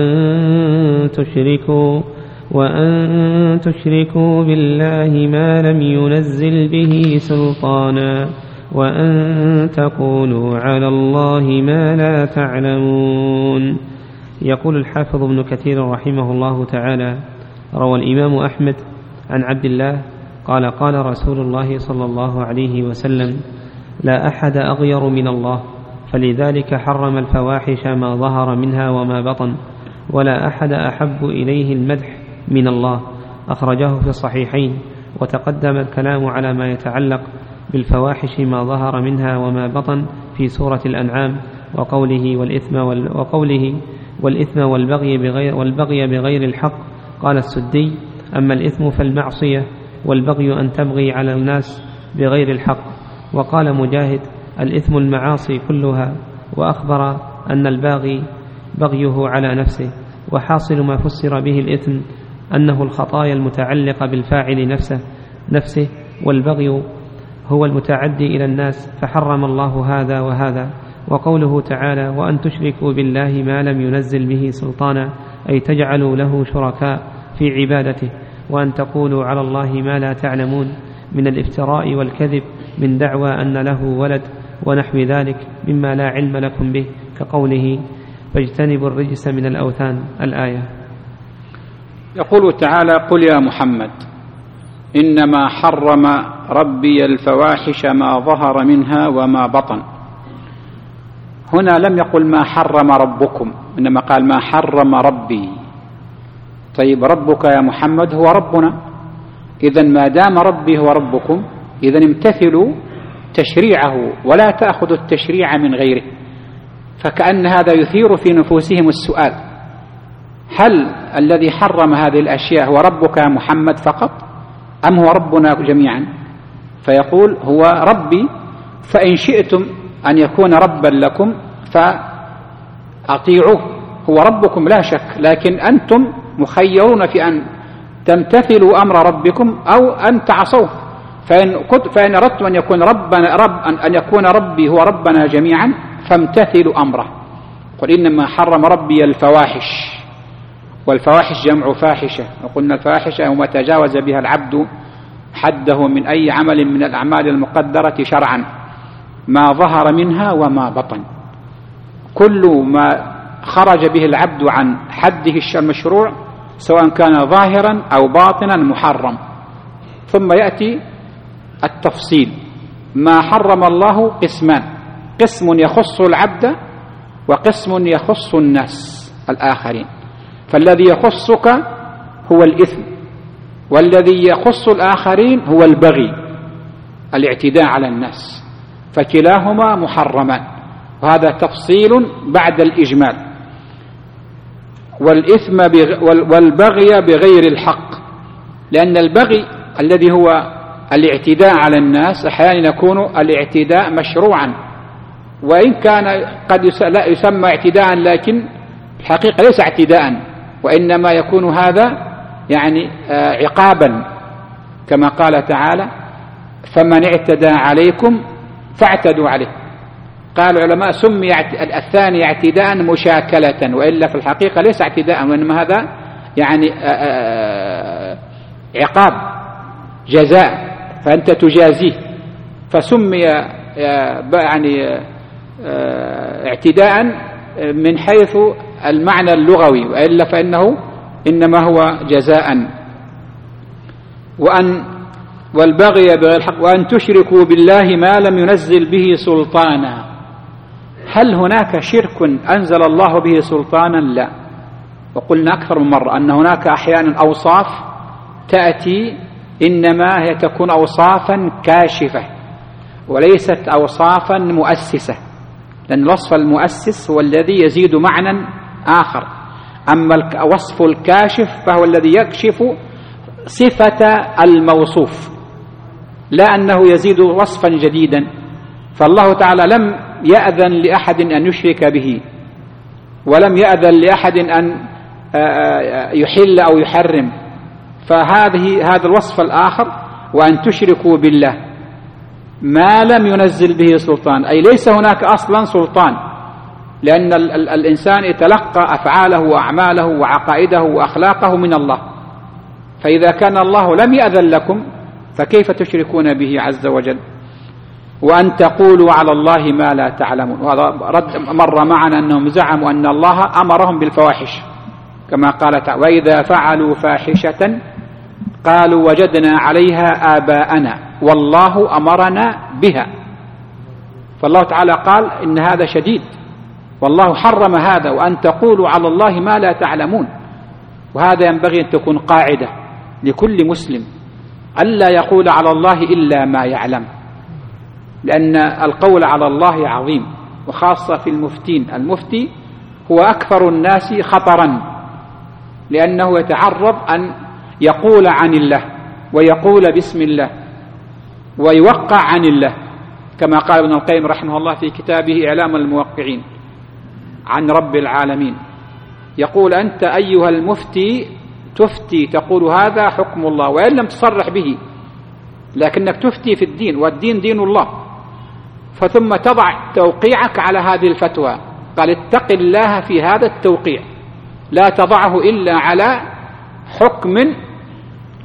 وأن تشركوا بالله ما لم ينزل به سلطانا وأن تقولوا على الله ما لا تعلمون. يقول الحافظ ابن كثير رحمه الله تعالى: روى الإمام أحمد عن عبد الله قال: قال رسول الله صلى الله عليه وسلم: لا أحد أغير من الله، فلذلك حرم الفواحش ما ظهر منها وما بطن، ولا أحد أحب إليه المدح من الله. أخرجه في الصحيحين. وتقدم الكلام على ما يتعلق بالفواحش ما ظهر منها وما بطن في سورة الأنعام، وقوله والإثم والبغي بغير الحق. قال السدي: أما الإثم فالمعصية، والبغي أن تبغي على الناس بغير الحق. وقال مجاهد: الإثم المعاصي كلها. وأخبر أن الباغي بغيه على نفسه. وحاصل ما فسر به الإثم أنه الخطايا المتعلقة بالفاعل نفسه، والبغي هو المتعدي إلى الناس، فحرم الله هذا وهذا. وقوله تعالى: وأن تشركوا بالله ما لم ينزل به سلطانا، أي تجعلوا له شركاء في عبادته، وأن تقولوا على الله ما لا تعلمون من الافتراء والكذب من دعوى أن له ولد ونحو ذلك مما لا علم لكم به، كقوله فاجتنبوا الرجس من الأوثان الآية. يقول تعالى: قل يا محمد إنما حرم ربي الفواحش ما ظهر منها وما بطن. هنا لم يقل ما حرم ربكم، إنما قال ما حرم ربي. طيب ربك يا محمد هو ربنا، إذن ما دام ربي هو ربكم إذن امتثلوا تشريعه ولا تأخذوا التشريع من غيره. فكأن هذا يثير في نفوسهم السؤال: هل الذي حرم هذه الأشياء هو ربك يا محمد فقط أم هو ربنا جميعا؟ فيقول هو ربي، فإن شئتم أن يكون ربا لكم فأطيعوه، هو ربكم لا شك، لكن أنتم مخيرون في أن تمتثلوا أمر ربكم أو أن تعصوه. فإن أردتم أن يكون أن يكون ربي هو ربنا جميعا فامتثلوا أمره. قل إنما حرم ربي الفواحش، والفواحش جمع فاحشة، وقلنا الفاحشة هو ما تجاوز بها العبد حده من أي عمل من الأعمال المقدرة شرعا، ما ظهر منها وما بطن. كل ما خرج به العبد عن حده المشروع سواء كان ظاهرا أو باطنا محرم. ثم يأتي التفصيل: ما حرم الله قسمان، قسم يخص العبد وقسم يخص الناس الآخرين. فالذي يخصك هو الإثم، والذي يخص الآخرين هو البغي، الاعتداء على الناس، فكلاهما محرمان. وهذا تفصيل بعد الإجمال. والإثم والبغي بغير الحق، لأن البغي الذي هو الاعتداء على الناس أحيانا يكون الاعتداء مشروعا، وإن كان قد لا يسمى اعتداء لكن الحقيقة ليس اعتداء، وإنما يكون هذا يعني عقابا، كما قال تعالى: فمن اعتدى عليكم فاعتدوا عليه. قال العلماء سمي الثاني اعتداء مشاكلة، وإلا في الحقيقة ليس اعتداء، وإنما هذا يعني عقاب جزاء، فأنت تجازيه، فسمي يعني اعتداء من حيث المعنى اللغوي، وإلا فإنه إنما هو جزاء. والبغي بغير الحق، وأن تشركوا بالله ما لم ينزل به سلطانا. هل هناك شرك أنزل الله به سلطانا؟ لا. وقلنا أكثر من مرة أن هناك أحيانا أوصاف تأتي إنما هي تكون أوصافا كاشفة وليست أوصافا مؤسسة، لأن الوصف المؤسس هو الذي يزيد معنى آخر، أما الوصف الكاشف فهو الذي يكشف صفة الموصوف، لا أنه يزيد وصفا جديدا. فالله تعالى لم يأذن لأحد أن يشرك به، ولم يأذن لأحد أن يحل أو يحرم. هذا الوصف الآخر: وأن تشركوا بالله ما لم ينزل به سلطان، أي ليس هناك أصلا سلطان، لأن الإنسان يتلقى أفعاله وأعماله وعقائده وأخلاقه من الله. فإذا كان الله لم يأذن لكم فكيف تشركون به عز وجل؟ وأن تقولوا على الله ما لا تعلمون. وهذا رد مر معنا أنهم زعموا أن الله أمرهم بالفواحش، كما قال تعالى: وإذا فعلوا فاحشة قالوا وجدنا عليها آباءنا والله أمرنا بها. فالله تعالى قال إن هذا شديد، والله حرم هذا، وأن تقولوا على الله ما لا تعلمون. وهذا ينبغي أن تكون قاعدة لكل مسلم، ألا يقول على الله إلا ما يعلم، لأن القول على الله عظيم، وخاصة في المفتين. المفتي هو أكثر الناس خطرا، لأنه يتعرض أن يقول عن الله ويقول باسم الله ويوقع عن الله، كما قال ابن القيم رحمه الله في كتابه إعلام الموقعين عن رب العالمين، يقول: أنت أيها المفتي تفتي تقول هذا حكم الله وإن لم تصرح به، لكنك تفتي في الدين، والدين دين الله، فثم تضع توقيعك على هذه الفتوى. قال: اتق الله في هذا التوقيع، لا تضعه إلا على حكم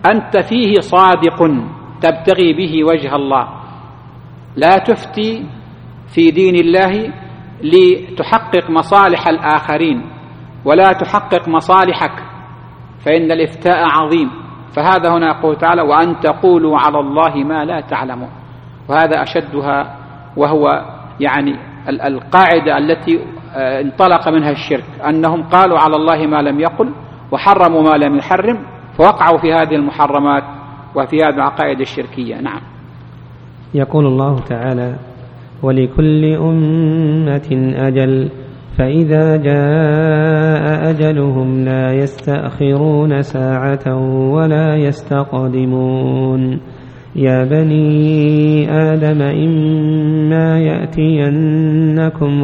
أنت فيه صادق تبتغي به وجه الله، لا تفتي في دين الله لتحقق مصالح الآخرين ولا تحقق مصالحك، فإن الإفتاء عظيم. فهذا هنا يقول تعالى: وأن تقولوا على الله ما لا تعلمون. وهذا أشدها، وهو يعني القاعدة التي انطلق منها الشرك، أنهم قالوا على الله ما لم يقل وحرموا ما لم يحرم، فوقعوا في هذه المحرمات وفي هذه العقائد الشركية. نعم. يقول الله تعالى: ولكل أمة أجل فإذا جاء أجلهم لا يستأخرون ساعة ولا يستقدمون. يا بني آدم إما يأتينكم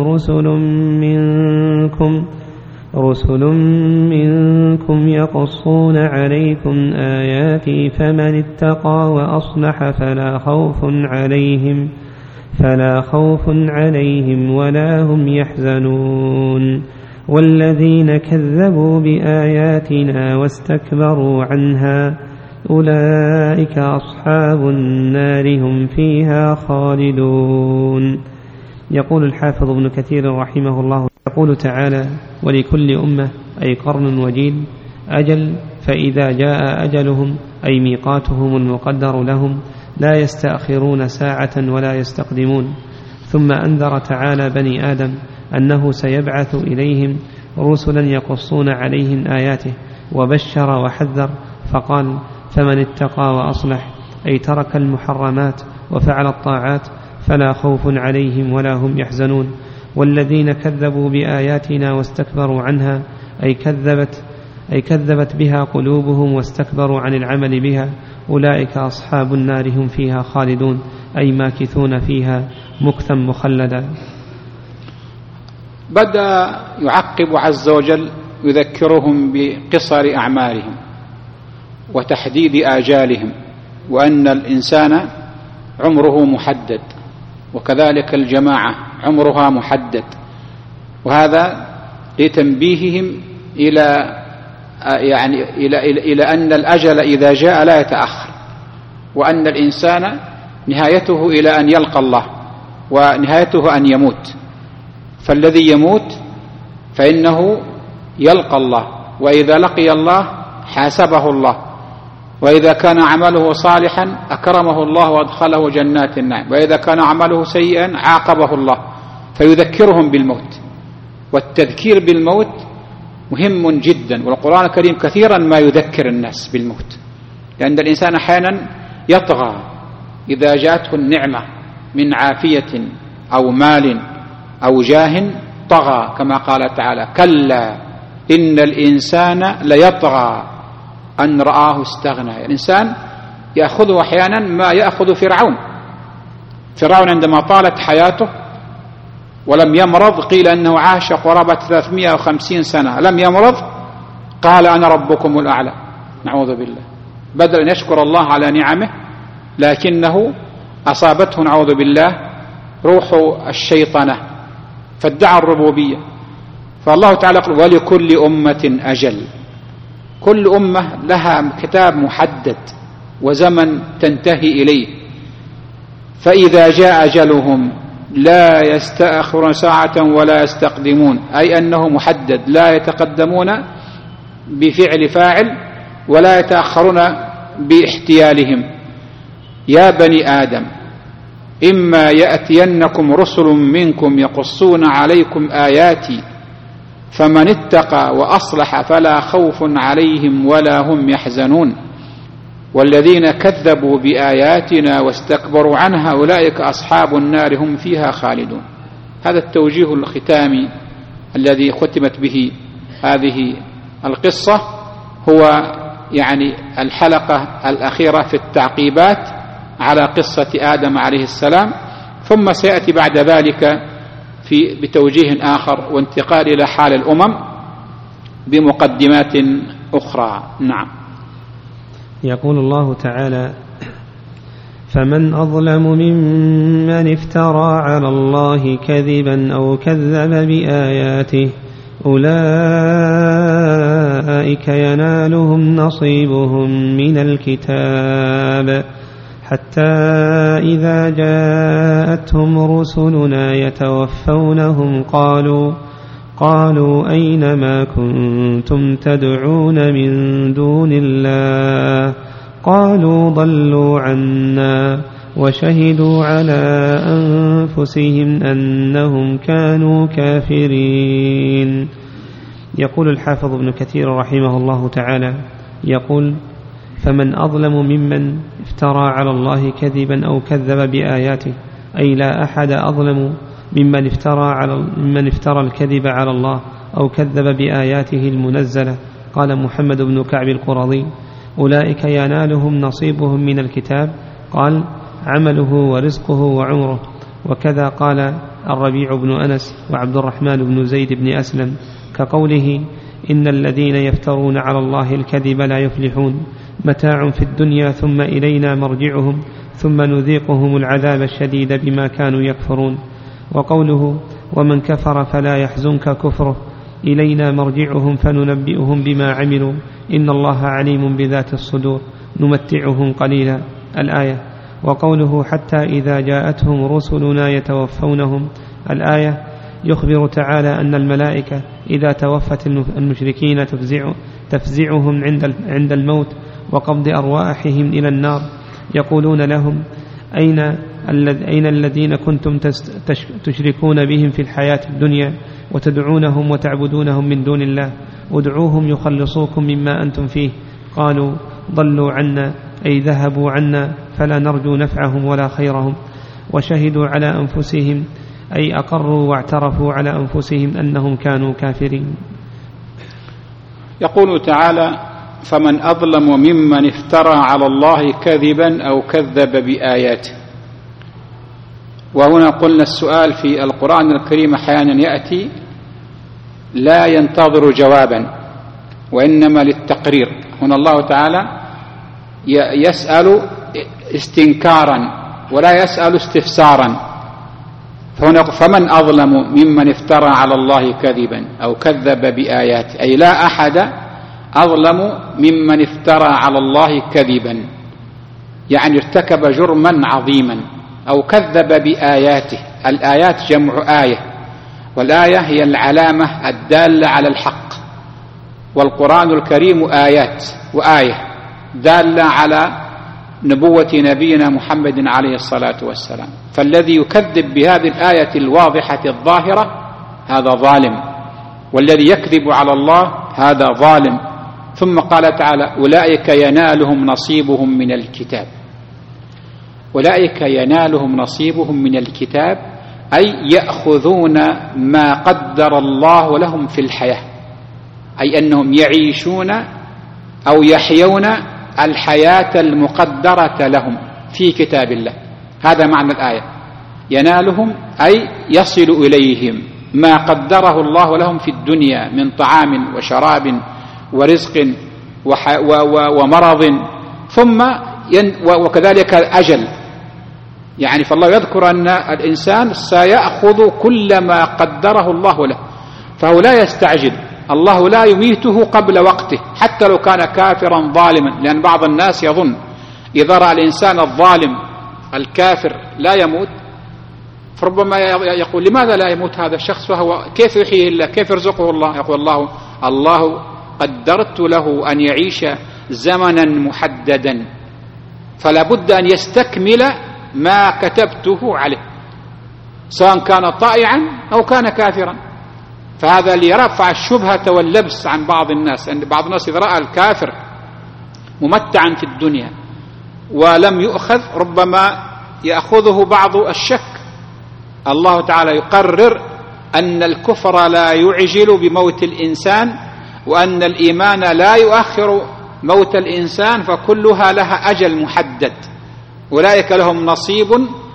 رسل منكم يقصون عليكم آياتي فمن اتقى وأصلح فلا خوف عليهم ولا هم يحزنون. والذين كذبوا بآياتنا واستكبروا عنها أولئك أصحاب النار هم فيها خالدون. يقول الحافظ ابن كثير رحمه الله: يقول تعالى: ولكل أمة أي قرن وجيل أجل، فإذا جاء أجلهم أي ميقاتهم المقدر لهم لا يستأخرون ساعة ولا يستقدمون. ثم أنذر تعالى بني آدم أنه سيبعث إليهم رسلا يقصون عليهم آياته، وبشر وحذر فقال: فمن اتقى وأصلح أي ترك المحرمات وفعل الطاعات فلا خوف عليهم ولا هم يحزنون. والذين كذبوا بآياتنا واستكبروا عنها أي كذبت بها قلوبهم واستكبروا عن العمل بها أولئك أصحاب النار هم فيها خالدون، أي ماكثون فيها مكثا مخلدا. بدأ يعقب عز وجل يذكرهم بقصر أعمالهم وتحديد آجالهم، وأن الإنسان عمره محدد، وكذلك الجماعة عمرها محدد، وهذا لتنبيههم إلى أن الأجل إذا جاء لا يتأخر، وأن الإنسان نهايته إلى أن يلقى الله، ونهايته أن يموت. فالذي يموت فإنه يلقى الله، وإذا لقي الله حاسبه الله، وإذا كان عمله صالحا أكرمه الله وأدخله جنات النعيم، وإذا كان عمله سيئا عاقبه الله. فيذكرهم بالموت، والتذكير بالموت مهم جدا، والقرآن الكريم كثيرا ما يذكر الناس بالموت، لأن الإنسان أحيانا يطغى إذا جاءته النعمة من عافية أو مال أو جاه طغى، كما قال تعالى: كلا إن الإنسان ليطغى أن رآه استغنى. الإنسان يأخذه أحيانا ما يأخذ فرعون عندما طالت حياته ولم يمرض، قيل أنه عاش قرابة 350 سنة لم يمرض، قال: أنا ربكم الأعلى. نعوذ بالله. بدل أن يشكر الله على نعمه لكنه أصابته نعوذ بالله روح الشيطنة فادعى الربوبية. فالله تعالى يقول: ولكل أمة أجل. كل أمة لها كتاب محدد وزمن تنتهي إليه، فإذا جاء أجلهم لا يستأخرون ساعة ولا يستقدمون، أي أنه محدد، لا يتقدمون بفعل فاعل ولا يتأخرون باحتيالهم. يا بني آدم إما يأتينكم رسل منكم يقصون عليكم آياتي فمن اتقى وأصلح فلا خوف عليهم ولا هم يحزنون. والذين كذبوا بآياتنا واستكبروا عنها أولئك أصحاب النار هم فيها خالدون. هذا التوجيه الختامي الذي ختمت به هذه القصة هو يعني الحلقة الأخيرة في التعقيبات على قصة آدم عليه السلام، ثم سيأتي بعد ذلك بتوجيه آخر وانتقال إلى حال الأمم بمقدمات أخرى. نعم. يقول الله تعالى: فمن أظلم ممن افترى على الله كذبا أو كذب بآياته أولئك ينالهم نصيبهم من الكتاب حتى إذا جاءتهم رسلنا يتوفونهم قالوا أين ما كنتم تدعون من دون الله قالوا ضلوا عنا وشهدوا على أنفسهم أنهم كانوا كافرين. يقول الحافظ ابن كثير رحمه الله تعالى يقول: فمن أظلم ممن افترى على الله كذبا أو كذب بآياته، أي لا أحد أظلم ممن افترى الكذب على الله أو كذب بآياته المنزلة. قال محمد بن كعب القرظي: أولئك ينالهم نصيبهم من الكتاب، قال: عمله ورزقه وعمره. وكذا قال الربيع بن أنس وعبد الرحمن بن زيد بن أسلم، كقوله: إن الذين يفترون على الله الكذب لا يفلحون، متاع في الدنيا ثم إلينا مرجعهم ثم نذيقهم العذاب الشديد بما كانوا يكفرون. وقوله: ومن كفر فلا يحزنك كفره، إلينا مرجعهم فننبئهم بما عملوا إن الله عليم بذات الصدور، نمتعهم قليلا، الآية. وقوله: حتى إذا جاءتهم رسلنا يتوفونهم، الآية، يخبر تعالى أن الملائكة إذا توفت المشركين تفزعهم عند الموت وقبض أرواحهم إلى النار، يقولون لهم: أين الذين كنتم تشركون بهم في الحياة الدنيا وتدعونهم وتعبدونهم من دون الله، ادعوهم يخلصوكم مما أنتم فيه. قالوا: ضلوا عنا، أي ذهبوا عنا، فلا نرجو نفعهم ولا خيرهم. وشهدوا على أنفسهم، أي أقروا واعترفوا على أنفسهم أنهم كانوا كافرين. يقول تعالى: فمن أظلم ممن افترى على الله كذبا أو كذب بآياته. وهنا قلنا السؤال في القرآن الكريم أحيانا يأتي لا ينتظر جوابا وإنما للتقرير. هنا الله تعالى يسأل استنكارا ولا يسأل استفسارا. فهنا: فمن أظلم ممن افترى على الله كذبا أو كذب بآياته، أي لا أحد أظلم ممن افترى على الله كذبا، يعني ارتكب جرما عظيما، أو كذب بآياته. الآيات جمع آية، والآية هي العلامة الدالة على الحق، والقرآن الكريم آيات وآية دالة على نبوة نبينا محمد عليه الصلاة والسلام. فالذي يكذب بهذه الآية الواضحة الظاهرة هذا ظالم، والذي يكذب على الله هذا ظالم. ثم قال تعالى: أولئك ينالهم نصيبهم من الكتاب. أولئك ينالهم نصيبهم من الكتاب، أي يأخذون ما قدر الله لهم في الحياة، أي أنهم يعيشون أو يحيون الحياة المقدرة لهم في كتاب الله. هذا معنى الآية: ينالهم أي يصل إليهم ما قدره الله لهم في الدنيا من طعام وشراب ورزق ومرض، ثم وكذلك الأجل. يعني فالله يذكر أن الإنسان سيأخذ كل ما قدره الله له، فهو لا يستعجل، الله لا يميته قبل وقته حتى لو كان كافرا ظالما. لأن بعض الناس يظن إذا رأى الإنسان الظالم الكافر لا يموت، فربما يقول: لماذا لا يموت هذا الشخص وهو كيف يحييه الله، كيف يرزقه الله؟ يقول: الله قدرت له أن يعيش زمنا محددا، فلا بد أن يستكمل ما كتبته عليه، سواء كان طائعا أو كان كافرا. فهذا ليرفع الشبهة واللبس عن بعض الناس، أن بعض الناس إذا رأى الكافر ممتعا في الدنيا ولم يؤخذ ربما يأخذه بعض الشك. الله تعالى يقرر أن الكفر لا يعجل بموت الإنسان، وأن الإيمان لا يؤخر موت الإنسان، فكلها لها أجل محدد. أولئك لهم نصيب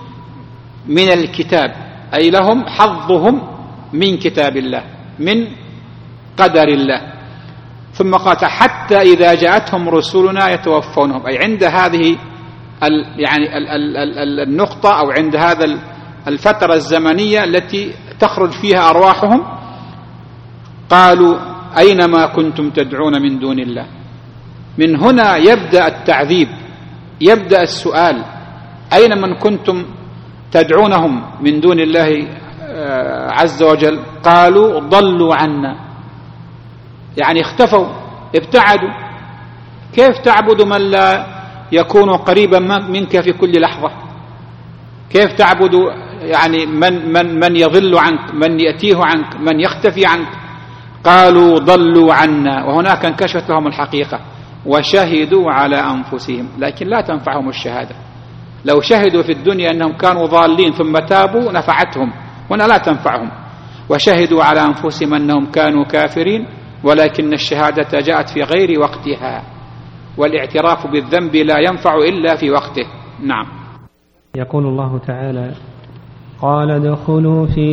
من الكتاب، أي لهم حظهم من كتاب الله، من قدر الله. ثم قال: حتى إذا جاءتهم رسلنا يتوفونهم، أي عند هذه يعني النقطة أو عند هذا الفترة الزمنية التي تخرج فيها أرواحهم، قالوا: أينما كنتم تدعون من دون الله. من هنا يبدأ التعذيب، يبدأ السؤال: أين من كنتم تدعونهم من دون الله عز وجل؟ قالوا: ضلوا عنا، يعني اختفوا، ابتعدوا. كيف تعبد من لا يكون قريبا منك في كل لحظة؟ كيف تعبد يعني من يضل عنك، من يأتيه عنك، من يختفي عنك؟ قالوا: ضلوا عنا. وهناك انكشفت لهم الحقيقة وشهدوا على أنفسهم، لكن لا تنفعهم الشهادة. لو شهدوا في الدنيا أنهم كانوا ضالين ثم تابوا نفعتهم، هنا لا تنفعهم. وشهدوا على أنفسهم أنهم كانوا كافرين، ولكن الشهادة جاءت في غير وقتها، والاعتراف بالذنب لا ينفع إلا في وقته. نعم. يقول الله تعالى: قال ادخلوا في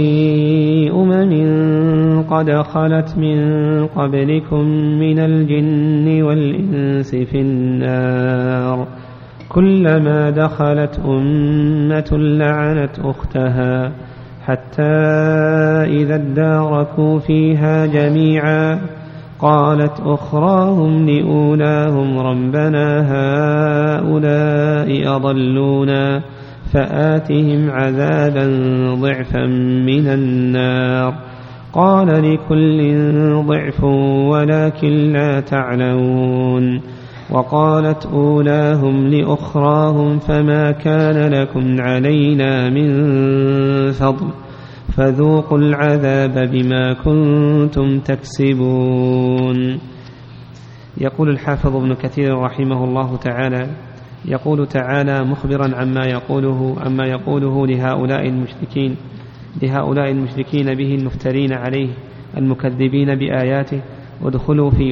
قد خلت من قبلكم من الجن والإنس في النار كلما دخلت أمة لعنت أختها حتى إذا اداركوا فيها جميعا قالت أخراهم لأولاهم ربنا هؤلاء أضلونا فآتهم عذابا ضعفا من النار قال لكل ضعف ولكن لا تعلمون وقالت أولاهم لأخراهم فما كان لكم علينا من فضل فذوقوا العذاب بما كنتم تكسبون. يقول الحافظ ابن كثير رحمه الله تعالى: يقول تعالى مخبرا عما يقوله لهؤلاء المشركين به المفترين عليه المكذبين بآياته: وادخلوا في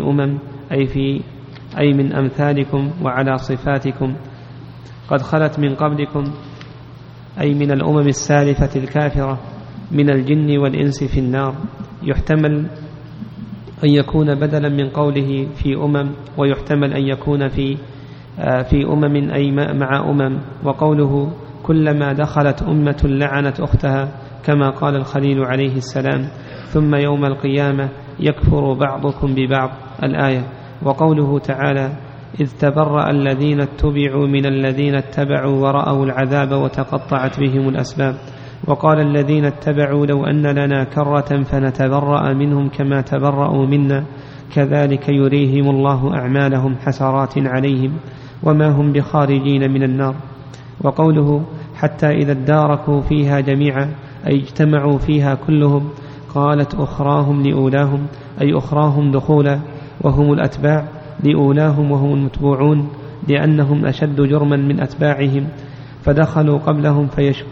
أي من أمثالكم وعلى صفاتكم قد خلت من قبلكم، أي من الأمم السالفة الكافرة من الجن والإنس في النار. يحتمل أن يكون بدلا من قوله في ويحتمل أن يكون في أمم أي مع أمم. وقوله كلما دخلت أمة لعنت أختها كما قال الخليل عليه السلام: ثم يوم القيامة يكفر بعضكم ببعض، الآية. وقوله تعالى: إذ تبرأ الذين اتبعوا من الذين اتبعوا ورأوا العذاب وتقطعت بهم الأسباب. وقال الذين اتبعوا لو أن لنا كرة فنتبرأ منهم كما تبرأوا منا كذلك يريهم الله أعمالهم حسرات عليهم وما هم بخارجين من النار. وقوله حتى إذا اداركوا فيها جميعا أي اجتمعوا فيها كلهم قالت أخراهم لأولاهم أي أخراهم دخولا وهم الأتباع لأولاهم وهم المتبوعون لأنهم أشد جرما من أتباعهم فدخلوا قبلهم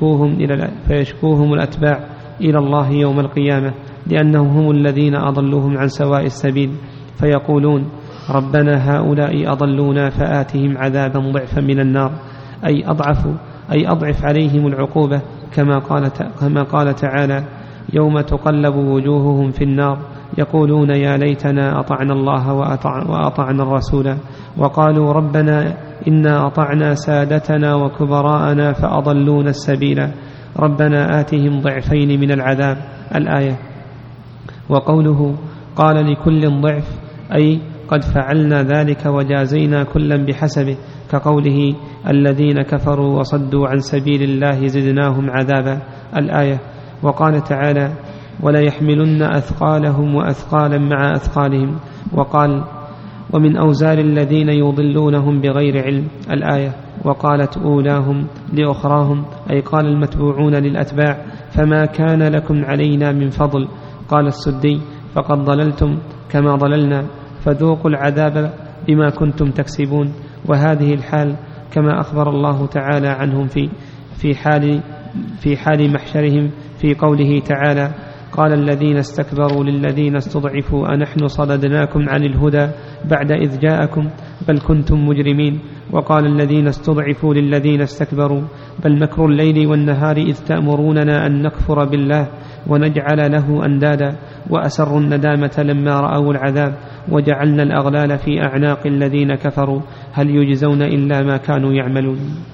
فيشكوهم الأتباع إلى الله يوم القيامة لأنهم هم الذين أضلوهم عن سواء السبيل فيقولون ربنا هؤلاء أضلونا فآتهم عذابا ضعفا من النار أي أضعف عليهم العقوبة كما قال تعالى: يوم تقلب وجوههم في النار يقولون يا ليتنا أطعنا الله وأطعنا الرسول وقالوا ربنا إنا أطعنا سادتنا وكبراءنا فأضلونا السبيل ربنا آتهم ضعفين من العذاب، الآية. وقوله قال لكل ضعف أي قد فعلنا ذلك وجازينا كلا بحسبه كقوله الذين كفروا وصدوا عن سبيل الله زدناهم عذابا، الآية. وقال تعالى: ولا يحملن أثقالهم وأثقالا مع أثقالهم وقال: ومن أوزار الذين يضلونهم بغير علم، الآية. وقالت أولاهم لأخراهم أي قال المتبوعون للأتباع: فما كان لكم علينا من فضل. قال السدي: فقد ضللتم كما ضللنا فذوقوا العذاب بما كنتم تكسبون. وهذه الحال كما أخبر الله تعالى عنهم في حال محشرهم في قوله تعالى: قال الذين استكبروا للذين استضعفوا أنحن صددناكم عن الهدى بعد إذ جاءكم بل كنتم مجرمين. وقال الذين استضعفوا للذين استكبروا بل مكر الليل والنهار إذ تأمروننا أن نكفر بالله ونجعل له أندادا وأسروا الندامة لما رأوا العذاب وجعلنا الأغلال في أعناق الذين كفروا هل يجزون إلا ما كانوا يعملون.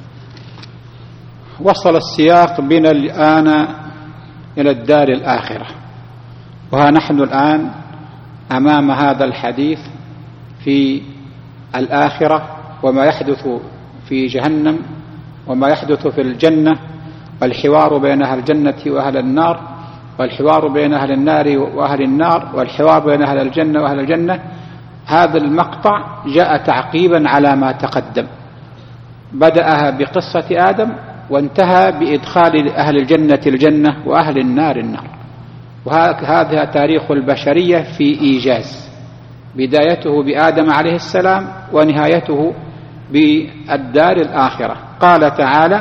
وصل السياق بنا الآن إلى الدار الآخرة، وها نحن الآن أمام هذا الحديث في الآخرة وما يحدث في جهنم وما يحدث في الجنة، والحوار بين أهل الجنة وأهل النار، والحوار بين أهل النار وأهل النار، والحوار بين أهل الجنة وأهل الجنة. هذا المقطع جاء تعقيبا على ما تقدم، بدأها بقصة آدم وانتهى بإدخال أهل الجنة الجنة وأهل النار النار. وهذا تاريخ البشرية في إيجاز، بدايته بآدم عليه السلام ونهايته بالدار الآخرة. قال تعالى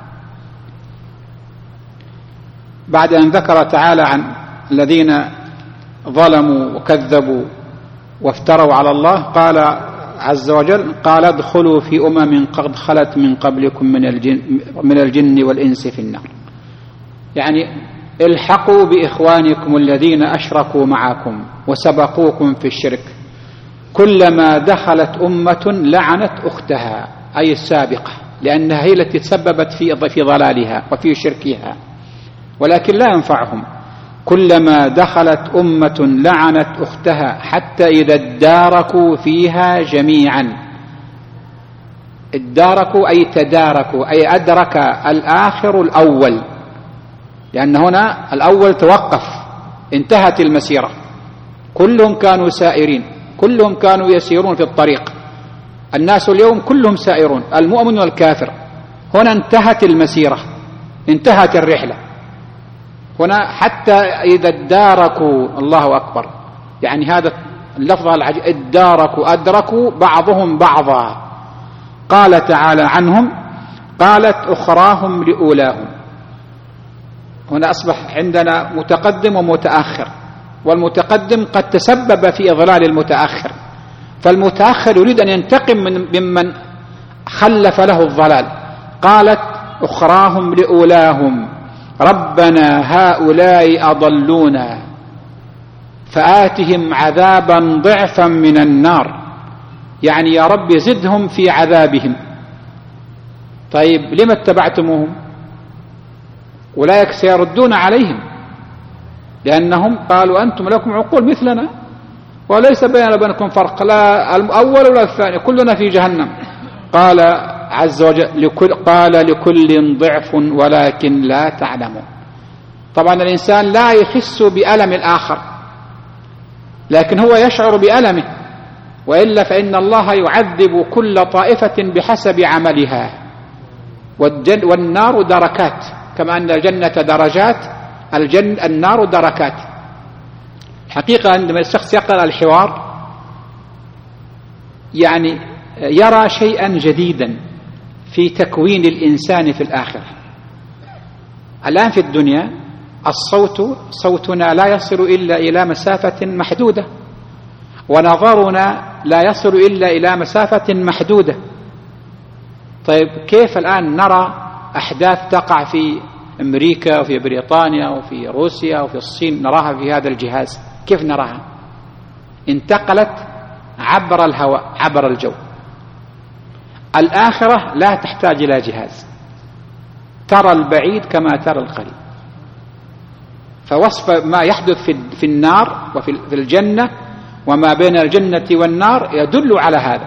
بعد أن ذكر تعالى عن الذين ظلموا وكذبوا وافتروا على الله، قال عز وجل: قال ادخلوا في قد خلت من قبلكم من الجن والإنس في النار. يعني الحقوا بإخوانكم الذين أشركوا معكم وسبقوكم في الشرك، كلما دخلت أمة لعنت أختها، أي السابقة، لأنها هي التي تسببت في ضلالها وفي شركها، ولكن لا ينفعهم. كلما دخلت أمة لعنت أختها حتى إذا اداركوا فيها جميعا. اداركوا أي تداركوا، أي أدرك الآخر الأول، لأن هنا الأول توقف، انتهت المسيرة، كلهم كانوا سائرين، كلهم كانوا يسيرون في الطريق. الناس اليوم كلهم سائرون، المؤمن والكافر. هنا انتهت المسيرة، انتهت الرحلة. هنا حتى إذا اداركوا، الله أكبر، يعني هذا اللفظ العجيب، اداركوا، أدركوا بعضهم بعضا. قال تعالى عنهم: قالت أخراهم لأولاهم. هنا أصبح عندنا متقدم ومتأخر، والمتقدم قد تسبب في إضلال المتأخر، فالمتأخر يريد أن ينتقم ممن خلف له الضلال. قالت أخراهم لأولاهم: ربنا هؤلاء أضلونا فآتهم عذابا ضعفا من النار، يعني يا رب زدهم في عذابهم. طيب لما اتبعتموهم؟ أولئك سيردون عليهم، لأنهم قالوا أنتم لكم عقول مثلنا وليس بيننا وبينكم فرق، لا الأول ولا الثاني، كلنا في جهنم. قال عز وجل: قال لكل ضعف ولكن لا تعلمون. طبعا الإنسان لا يحس بألم الآخر، لكن هو يشعر بألمه، وإلا فإن الله يعذب كل طائفة بحسب عملها. والنار دركات، كما أن الجنة درجات، النار دركات. حقيقة عندما الشخص يقرأ الحوار يعني يرى شيئا جديدا في تكوين الإنسان في الآخرة. الآن في الدنيا صوتنا لا يصل إلا إلى مسافة محدودة، ونظرنا لا يصل إلا إلى مسافة محدودة. طيب كيف الآن نرى أحداث تقع في أمريكا وفي بريطانيا وفي روسيا وفي الصين، نراها في هذا الجهاز؟ كيف نراها؟ انتقلت عبر الهواء، عبر الجو. الآخرة لا تحتاج إلى جهاز، ترى البعيد كما ترى القريب. فوصف ما يحدث في النار وفي الجنة وما بين الجنة والنار يدل على هذا.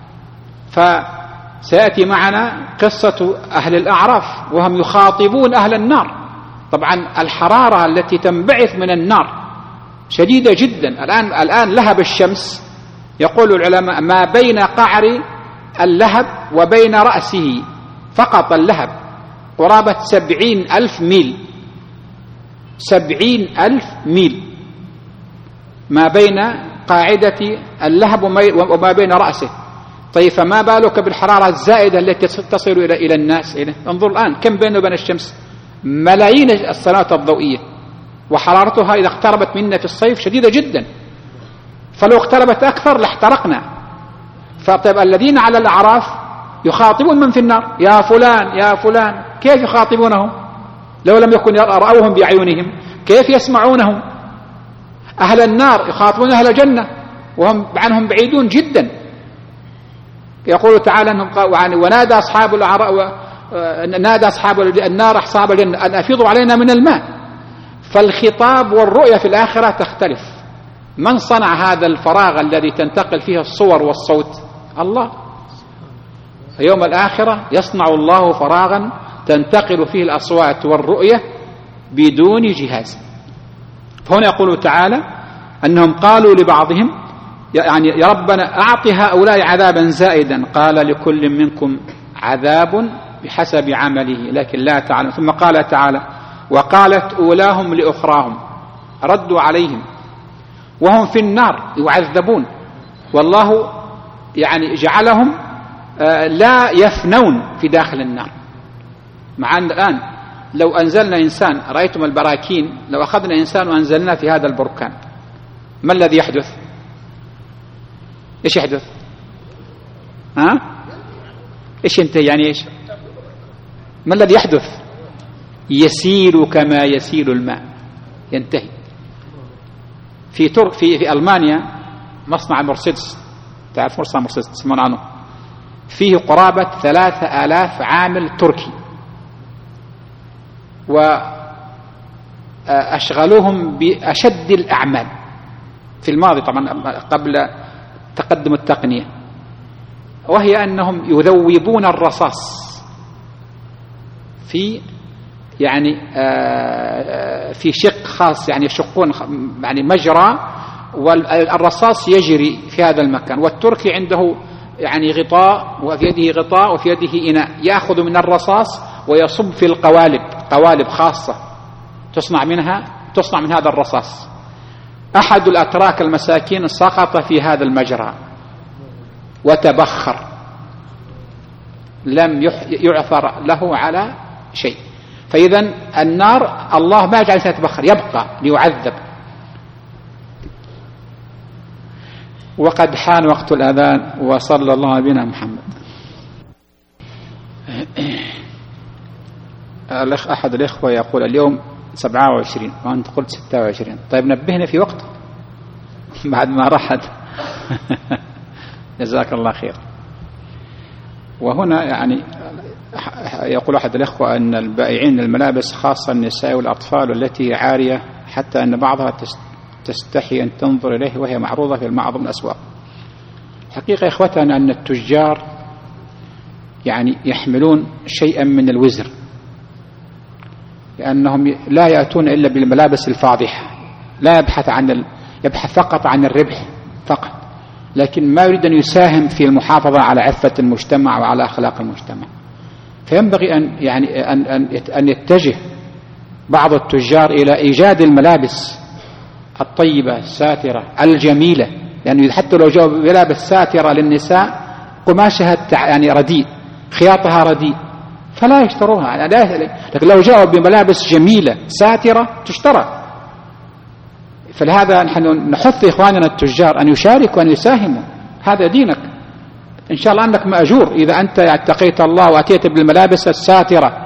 فسيأتي معنا قصة أهل الأعراف وهم يخاطبون أهل النار. طبعا الحرارة التي تنبعث من النار شديدة جدا. الآن لهب الشمس، يقول العلماء ما بين قعر اللهب وبين رأسه فقط اللهب قرابة 70,000 ميل، 70,000 ميل ما بين قاعدة اللهب وما بين رأسه. طيب فما بالك بالحرارة الزائدة التي تصل إلى الناس؟ انظر الآن كم بينه وبين الشمس، ملايين السنوات الضوئية، وحرارتها إذا اقتربت منا في الصيف شديدة جدا، فلو اقتربت أكثر لاحترقنا. فطيب الذين على الأعراف يخاطبون من في النار: يا فلان يا فلان. كيف يخاطبونهم لو لم يكن يرأوهم بأعينهم؟ كيف يسمعونهم؟ أهل النار يخاطبون أهل الجنة وهم عنهم بعيدون جدا. يقول تعالى ونادى أصحاب نادى أصحاب النار أصحاب الجنة أن أفيضوا علينا من الماء. فالخطاب والرؤية في الآخرة تختلف. من صنع هذا الفراغ الذي تنتقل فيه الصور والصوت؟ الله. يوم الآخرة يصنع الله فراغا تنتقل فيه الأصوات والرؤية بدون جهاز. فهنا يقول تعالى أنهم قالوا لبعضهم يعني يا ربنا أعط هؤلاء عذابا زائدا، قال لكل منكم عذاب بحسب عمله لكن لا تعلم. ثم قال تعالى وقالت أولاهم لأخراهم، ردوا عليهم وهم في النار يعذبون، والله يعني جعلهم لا يفنون في داخل النار. مع أن الآن لو أنزلنا إنسان، رأيتم البراكين، لو أخذنا إنسان وأنزلنا في هذا البركان ما الذي يحدث؟ إيش يحدث؟ إيش انتهي يعني إيش؟ ما الذي يحدث؟ يسيل كما يسيل الماء، ينتهي. في ألمانيا مصنع مرسيدس، تعرف مصنع مرسيدس تسمعون عنه، فيه قرابة 3000 عامل تركي، وأشغلوهم بأشد الأعمال في الماضي طبعا قبل تقدم التقنية، وهي أنهم يذوبون الرصاص في يعني في شق خاص، يعني يشقون يعني مجرى، والرصاص يجري في هذا المكان، والتركي عنده يعني غطاء، وفي يده غطاء وفي يده إناء يأخذ من الرصاص ويصب في قوالب خاصة تصنع من هذا الرصاص. أحد الأتراك المساكين سقط في هذا المجرى وتبخر، لم يعثر له على شيء. فإذا النار الله ما جعل يتبخر، يبقى ليعذب. وقد حان وقت الأذان، وصلى الله بنا محمد. أحد الإخوة يقول اليوم 27 وأنت قلت 26، طيب نبهنا في وقت بعد ما راحت. جزاك الله خير. وهنا يعني يقول أحد الإخوة أن البائعين الملابس خاصة النساء والأطفال التي عارية حتى أن بعضها تستحي أن تنظر إليه وهي معروضة في معظم الأسواق. حقيقة إخوتنا أن التجار يعني يحملون شيئا من الوزر، لأنهم لا يأتون إلا بالملابس الفاضحة، لا يبحث فقط عن الربح فقط، لكن ما يريد أن يساهم في المحافظة على عفة المجتمع وعلى أخلاق المجتمع. فينبغي أن يتجه بعض التجار إلى إيجاد الملابس الطيبة الساترة الجميلة، لأنه حتى لو جاءوا بملابس ساترة للنساء قماشها يعني رديء، خياطها رديء، فلا يشتروها. لكن لو جاءوا بملابس جميلة ساترة تشترى. فلهذا نحن نحث إخواننا التجار أن يشاركوا وأن يساهموا. هذا دينك، إن شاء الله أنك مأجور إذا أنت اتقيت الله وأتيت بالملابس الساترة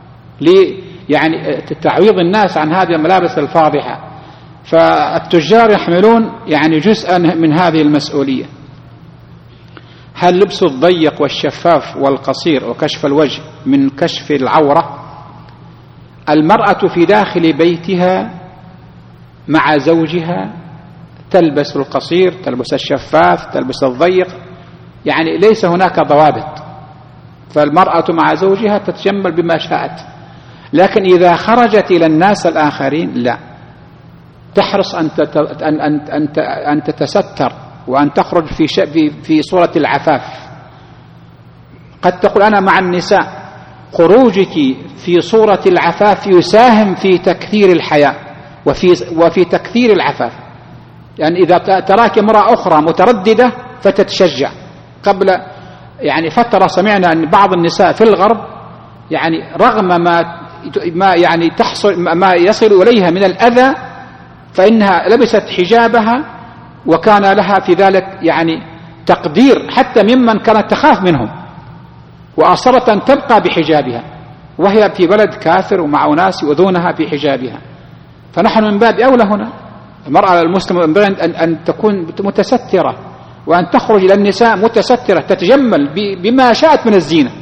يعني تعويض الناس عن هذه الملابس الفاضحة. فالتجار يحملون يعني جزءا من هذه المسؤولية. هل لبس الضيق والشفاف والقصير وكشف الوجه من كشف العورة؟ المرأة في داخل بيتها مع زوجها تلبس القصير، تلبس الشفاف، تلبس الضيق، يعني ليس هناك ضوابط. فالمرأة مع زوجها تتجمل بما شاءت، لكن إذا خرجت إلى الناس الآخرين لا، تحرص أن تتستر وأن تخرج في صورة العفاف. قد تقول أنا مع النساء، خروجك في صورة العفاف يساهم في تكثير الحياء وفي تكثير العفاف. يعني إذا تراك امرأة أخرى مترددة فتتشجع. قبل يعني فترة سمعنا أن بعض النساء في الغرب يعني رغم ما يعني ما يصل إليها من الأذى، فإنها لبست حجابها وكان لها في ذلك يعني تقدير حتى ممن كانت تخاف منهم، وأصرت أن تبقى بحجابها وهي في بلد كافر ومع ناس يؤذونها في حجابها. فنحن من باب أولى هنا المرأة المسلمة ينبغي أن تكون متسترة، وأن تخرج إلى النساء متسترة تتجمل بما شاءت من الزينة،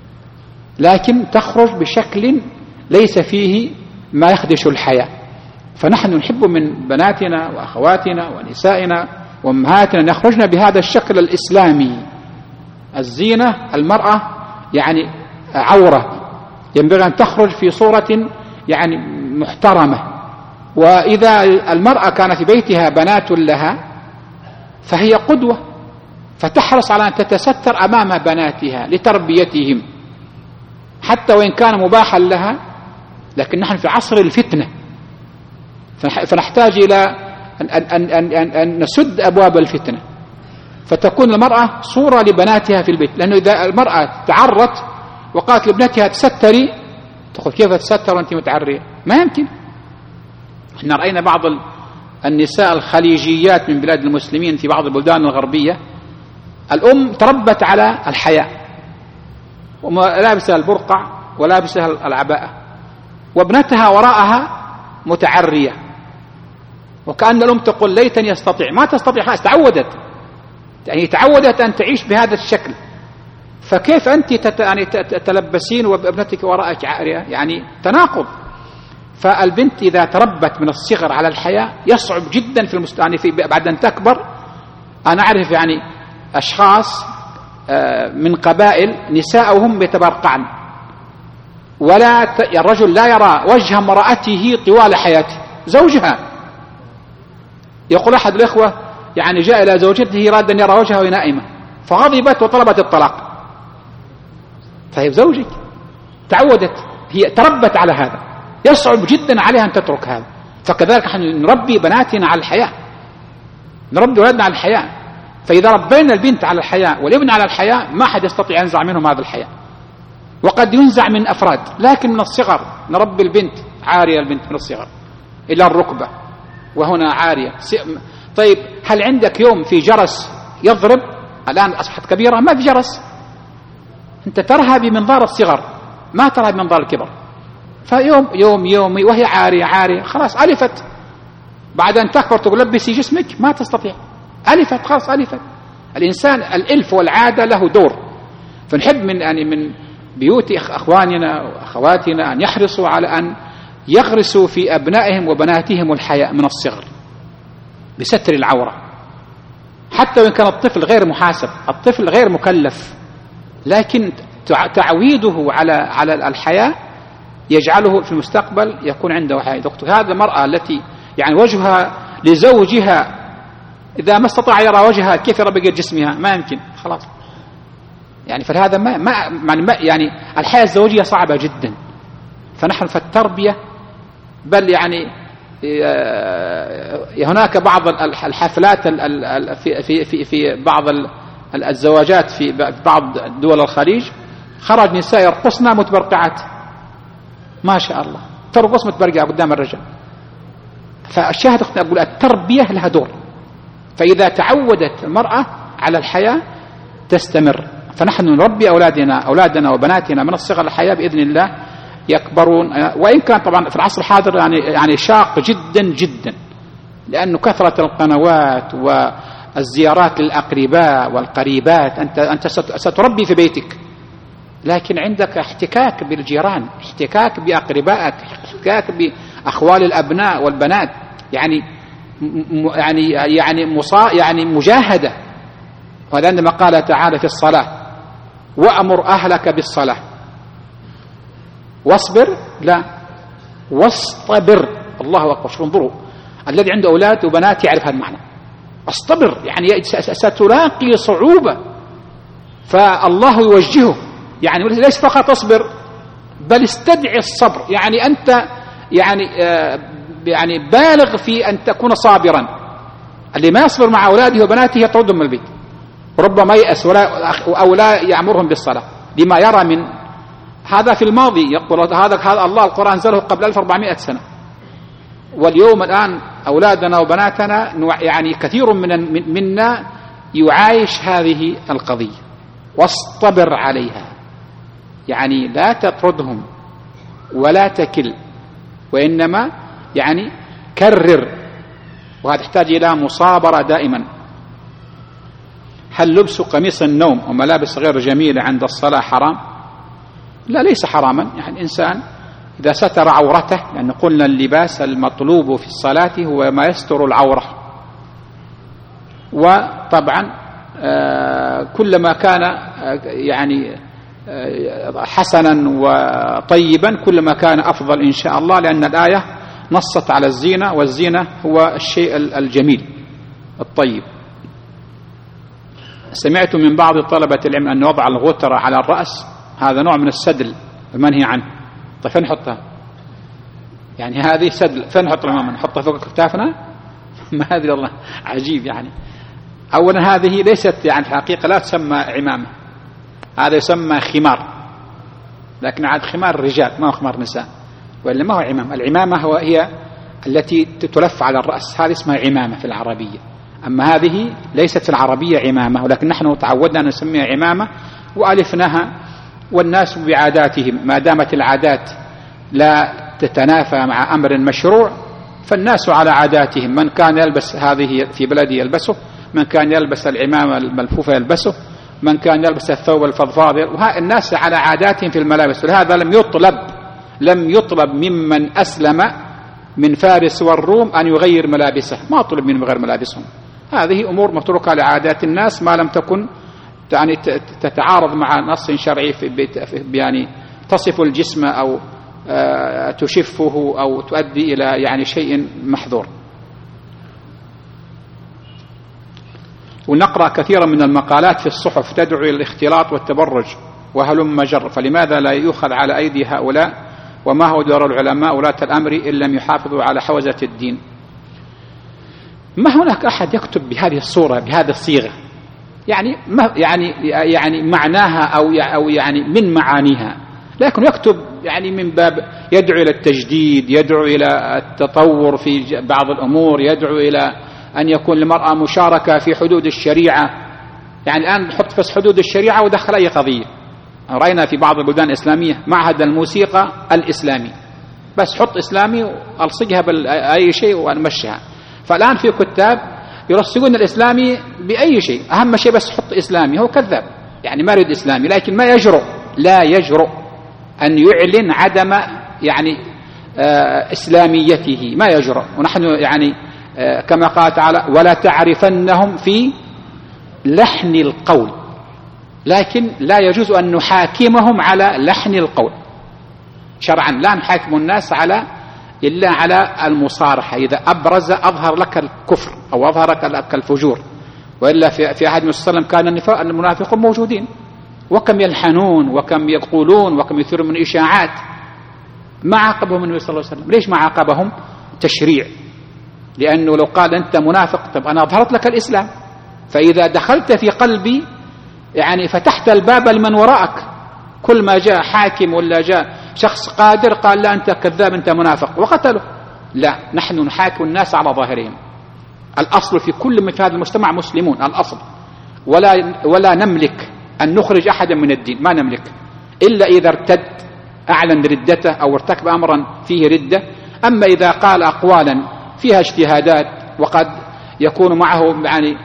لكن تخرج بشكل ليس فيه ما يخدش الحياة. فنحن نحب من بناتنا وأخواتنا ونسائنا وأمهاتنا أن يخرجن بهذا الشكل الإسلامي. الزينة المرأة يعني عورة، ينبغي أن تخرج في صورة يعني محترمة. وإذا المرأة كان في بيتها بنات لها فهي قدوة، فتحرص على أن تتستر أمام بناتها لتربيتهم حتى وإن كان مباحا لها، لكن نحن في عصر الفتنة فنحتاج إلى أن نسد أبواب الفتنة، فتكون المرأة صورة لبناتها في البيت. لأنه إذا المرأة تعرت وقالت لابنتها تستري، تقول كيف تستر وأنت متعرية؟ ما يمكن. احنا رأينا بعض النساء الخليجيات من بلاد المسلمين في بعض البلدان الغربية، الأم تربت على الحياء ولابسة البرقع ولابسة العباءة، وابنتها وراءها متعرية، وكأن الأم تقول ليتني أستطيع. ما تستطيع، خلاص تعودت، يعني تعودت أن تعيش بهذا الشكل. فكيف أنت تلبسين وابنتك وراءك عارية؟ يعني تناقض. فالبنت إذا تربت من الصغر على الحياة يصعب جدا في يعني بعد أن تكبر. أنا أعرف يعني أشخاص من قبائل نساءهم يتبرقعن، الرجل لا يرى وجه امرأته طوال حياته، زوجها. يقول أحد الإخوة يعني جاء إلى زوجته راد أن يرى وجهها وهي نائمة، فغضبت وطلبت الطلاق. طيب زوجك تعودت، هي تربت على هذا، يصعب جدا عليها أن تترك هذا. فكذلك نحن نربي بناتنا على الحياة، نربي أولادنا على الحياة. فإذا ربينا البنت على الحياة والابن على الحياة ما حد يستطيع ينزع منهم هذا الحياة. وقد ينزع من أفراد، لكن من الصغر نربي البنت عارية، البنت من الصغر إلى الركبة وهنا عارية. طيب هل عندك يوم في جرس يضرب؟ الآن أصبحت كبيرة ما في جرس، أنت ترها بمنظار الصغر ما ترها بمنظار الكبر. فيوم يومي وهي عارية خلاص ألفت. بعد أن تكبر تقول لبسي جسمك ما تستطيع، ألفت خلاص ألفت. الإنسان الإلف والعادة له دور. فنحب من بيوت أخواننا وأخواتنا أن يحرصوا على أن يغرسوا في أبنائهم وبناتهم الحياء من الصغر بستر العورة، حتى وإن كان الطفل غير محاسب، الطفل غير مكلف، لكن تعويده على الحياة يجعله في المستقبل يكون عنده حياء. هذه المرأة التي يعني وجهها لزوجها إذا ما استطاع يرى وجهها كيف يرى بقية جسمها؟ ما يمكن، خلاص. يعني فهذا يعني الحياة الزوجية صعبة جدا. فنحن في التربية بل يعني هناك بعض الحفلات في بعض الزواجات في بعض دول الخليج خرج نساء يرقصن متبرقعات، ما شاء الله ترقص متبرقعة قدام الرجل. فالشاهد أقول التربية لها دور. فإذا تعودت المرأة على الحياة تستمر. فنحن نربي أولادنا وبناتنا من الصغر الحياة بإذن الله يكبرون. وإن كان طبعا في العصر الحاضر يعني شاق جدا جدا، لأنه كثرة القنوات والزيارات للأقرباء والقريبات. أنت ستربي في بيتك، لكن عندك احتكاك بالجيران، احتكاك بأقربائك، احتكاك بأخوال الأبناء والبنات، يعني مجاهدة. ولأنما قال تعالى في الصلاة وأمر أهلك بالصلاة واصبر، لا واصطبر. الله أكبر. شوفوا انظروا، الذي عنده أولاد وبنات يعرف هذا المعنى. اصطبر يعني ستلاقي صعوبة، فالله يوجهه. يعني ليس فقط اصبر بل استدعي الصبر. يعني أنت يعني بالغ في أن تكون صابرا. اللي ما يصبر مع أولاده وبناته يطردهم من البيت، ربما يأس أو لا يأمرهم بالصلاة لما يرى من هذا في الماضي. يقول هذا الله القرآن أنزله قبل 1400 سنة، واليوم الآن أولادنا وبناتنا يعني كثير منا يعايش هذه القضية. واصطبر عليها، يعني لا تطردهم ولا تكل، وإنما يعني كرر. وهذا يحتاج إلى مصابرة دائما. هل لبس قميص النوم وملابس غير جميلة عند الصلاة حرام؟ لا، ليس حراما. يعني الإنسان إذا ستر عورته، لأن قلنا اللباس المطلوب في الصلاة هو ما يستر العورة. وطبعا كلما كان يعني حسنا وطيبا كلما كان أفضل إن شاء الله، لأن الآية نصت على الزينة، والزينة هو الشيء الجميل الطيب. سمعت من بعض طلبة العلم أن وضع الغترة على الرأس هذا نوع من السدل المنهي عنه. طيب فين نحطها؟ يعني هذه سدل، فين نحط العمامة؟ نحطها فوق كتافنا؟ ما أدري والله، عجيب يعني. أولا هذه ليست يعني في الحقيقة لا تسمى عمامة، هذا يسمى خمار، لكن عاد خمار رجال ما هو خمار نساء، وإلا ما هو عمامة. العمامة هي التي تلف على الرأس، هذه اسمها عمامة في العربية. أما هذه ليست في العربية عمامة، ولكن نحن تعودنا أن نسميها عمامة وألفناها، والناس بعاداتهم، ما دامت العادات لا تتنافى مع أمر مشروع فالناس على عاداتهم. من كان يلبس هذه في بلده يلبسه، من كان يلبس العمامة الملفوفة يلبسه، من كان يلبس الثوب الفضفاض، الناس على عاداتهم في الملابس. ولهذا لم يطلب ممن أسلم من فارس والروم أن يغير ملابسه، ما طلب منهم غير ملابسهم. هذه أمور متروكة لعادات الناس ما لم تكن يعني تتعارض مع نص شرعي يعني تصف الجسم أو تشفه أو تؤدي إلى يعني شيء محظور. ونقرأ كثيرا من المقالات في الصحف تدعو إلى الاختلاط والتبرج وهلم جر، فلماذا لا يؤخذ على أيدي هؤلاء؟ وما هو دور العلماء ولاة الأمر إن لم يحافظوا على حوزة الدين؟ ما هناك أحد يكتب بهذه الصورة بهذه الصيغة، يعني ما يعني معناها أو يعني من معانيها، لكن يكتب يعني من باب يدعو إلى التجديد، يدعو إلى التطور في بعض الأمور، يدعو إلى أن يكون للمرأة مشاركة في حدود الشريعة. يعني الآن نحط بس حدود الشريعة ودخل أي قضية. رأينا في بعض البلدان الإسلامية معهد الموسيقى الإسلامي، بس حط إسلامي وألصقها بأي شيء ونمشيها. فالآن في كتاب يرصقون الإسلامي بأي شيء، أهم شيء بس حط إسلامي، هو كذاب يعني ما يريد إسلامي، لكن لا يجرؤ أن يعلن عدم يعني إسلاميته، ما يجرؤ. ونحن يعني كما قال تعالى ولا تعرفنهم في لحن القول، لكن لا يجوز أن نحاكمهم على لحن القول شرعا. لا نحاكم الناس إلا على المصارحة، إذا أظهر لك الكفر أو أظهر لك الفجور. وإلا في عهد النبي صلى الله عليه وسلم كان المنافقون موجودين، وكم يلحنون وكم يقولون وكم يثيرون من إشاعات. ما عاقبهم النبي صلى الله عليه وسلم. ليش ما عاقبهم؟ تشريع. لأنه لو قال أنت منافق، طب أنا أظهرت لك الإسلام، فإذا دخلت في قلبي يعني فتحت الباب لمن وراءك. كل ما جاء حاكم ولا جاء شخص قادر قال لا أنت كذاب أنت منافق وقتله. لا، نحن نحاكم الناس على ظاهرهم. الأصل في كل من في هذا المجتمع مسلمون، الأصل. ولا نملك أن نخرج أحدا من الدين، ما نملك إلا إذا ارتد أعلن ردته أو ارتكب أمرا فيه ردة. أما إذا قال أقوالا فيها اجتهادات وقد يكون معه يعني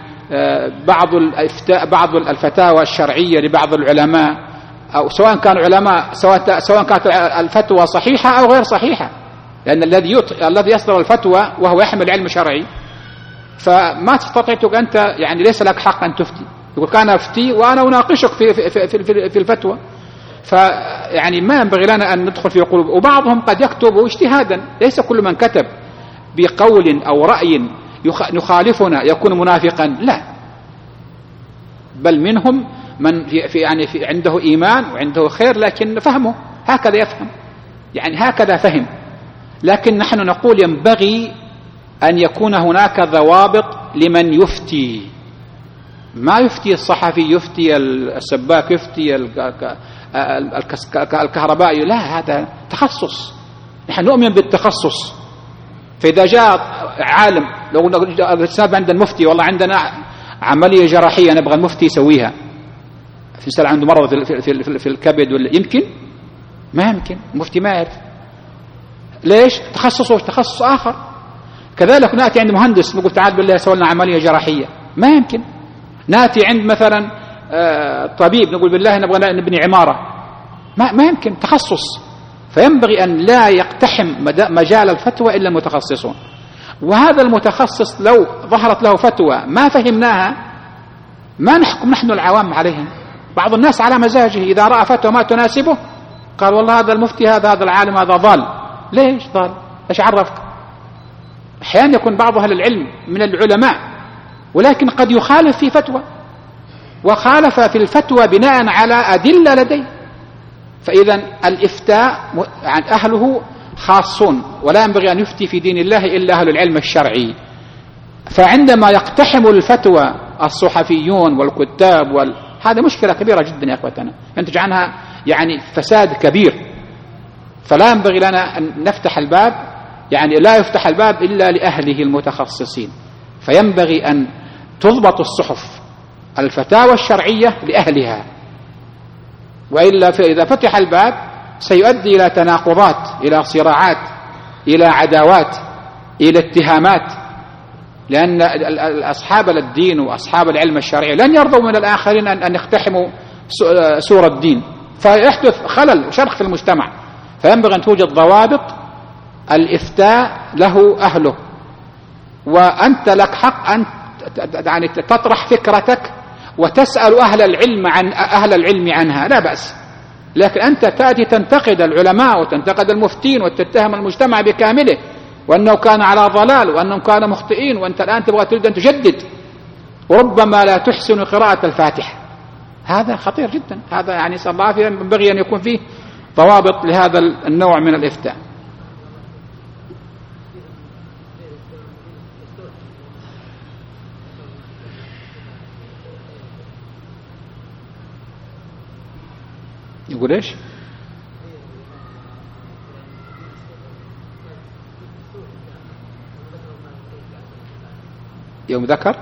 بعض الفتاوى الشرعية لبعض العلماء، أو سواء كانوا علماء سواء كانت الفتوى صحيحة أو غير صحيحة، لأن الذي يصدر الفتوى وهو يحمل علم شرعي، فما تستطيع أنت يعني ليس لك حق أن تفتي. يقول كان أفتي وأنا أناقشك في الفتوى. فيعني ما ينبغي لنا أن ندخل في قلوب. وبعضهم قد يكتب اجتهادا، ليس كل من كتب بقول أو رأي يخالفنا يكون منافقا، لا، بل منهم من في عنده إيمان وعنده خير لكن فهمه هكذا يفهم، يعني هكذا فهم. لكن نحن نقول ينبغي أن يكون هناك ضوابط لمن يفتي. ما يفتي الصحفي، يفتي السباك، يفتي الكهربائي، لا، هذا تخصص. نحن نؤمن بالتخصص. فإذا جاء عالم لو السبب عند المفتي والله عندنا عملية جراحية نبغى المفتي يسويها، في إنسان عنده مرض في الكبد يمكن؟ ما يمكن، المفتي ما يعرف. ليش؟ تخصصه تخصص آخر. كذلك نأتي عند مهندس نقول تعال بالله سوي لنا عملية جراحية، ما يمكن. نأتي عند مثلا طبيب نقول بالله نبغى نبني عمارة، ما يمكن، تخصص. فينبغي أن لا يقتحم مجال الفتوى إلا المتخصصون. وهذا المتخصص لو ظهرت له فتوى ما فهمناها ما نحكم نحن العوام عليها. بعض الناس على مزاجه إذا رأى فتوى ما تناسبه قال والله هذا المفتي هذا العالم هذا ضال. ليش ضال؟ ايش عرفك؟ أحيانا يكون بعض أهل العلم من العلماء ولكن قد يخالف في فتوى، وخالف في الفتوى بناء على أدلة لديه. فإذا الإفتاء عن أهله خاصون، ولا ينبغي أن يفتي في دين الله إلا أهل العلم الشرعي. فعندما يقتحم الفتوى الصحفيون والكتاب هذا مشكلة كبيرة جدا يا أخوتنا، ينتج عنها يعني فساد كبير. فلا ينبغي لنا أن نفتح الباب، يعني لا يفتح الباب إلا لأهله المتخصصين. فينبغي أن تضبط الصحف الفتاوى الشرعية لأهلها، وإلا إذا فتح الباب سيؤدي إلى تناقضات، إلى صراعات، إلى عداوات، إلى اتهامات، لأن أصحاب الدين وأصحاب العلم الشرعي لن يرضوا من الآخرين أن يقتحموا سور الدين، فيحدث خلل وشرخ في المجتمع. فينبغي أن توجد ضوابط الإفتاء له أهله، وأنت لك حق أن يعني تطرح فكرتك وتسأل أهل العلم عنها، لا بأس. لكن أنت تأتي تنتقد العلماء وتنتقد المفتين وتتهم المجتمع بكامله وأنه كان على ضلال وأنهم كانوا مخطئين، وأنت الآن تريد أن تجدد وربما لا تحسن قراءة الفاتحة. هذا خطير جدا. هذا يعني صلى الله عليه وسلم ينبغي أن يكون فيه ضوابط لهذا النوع من الإفتاء. يقول إيش؟ يوم ذكر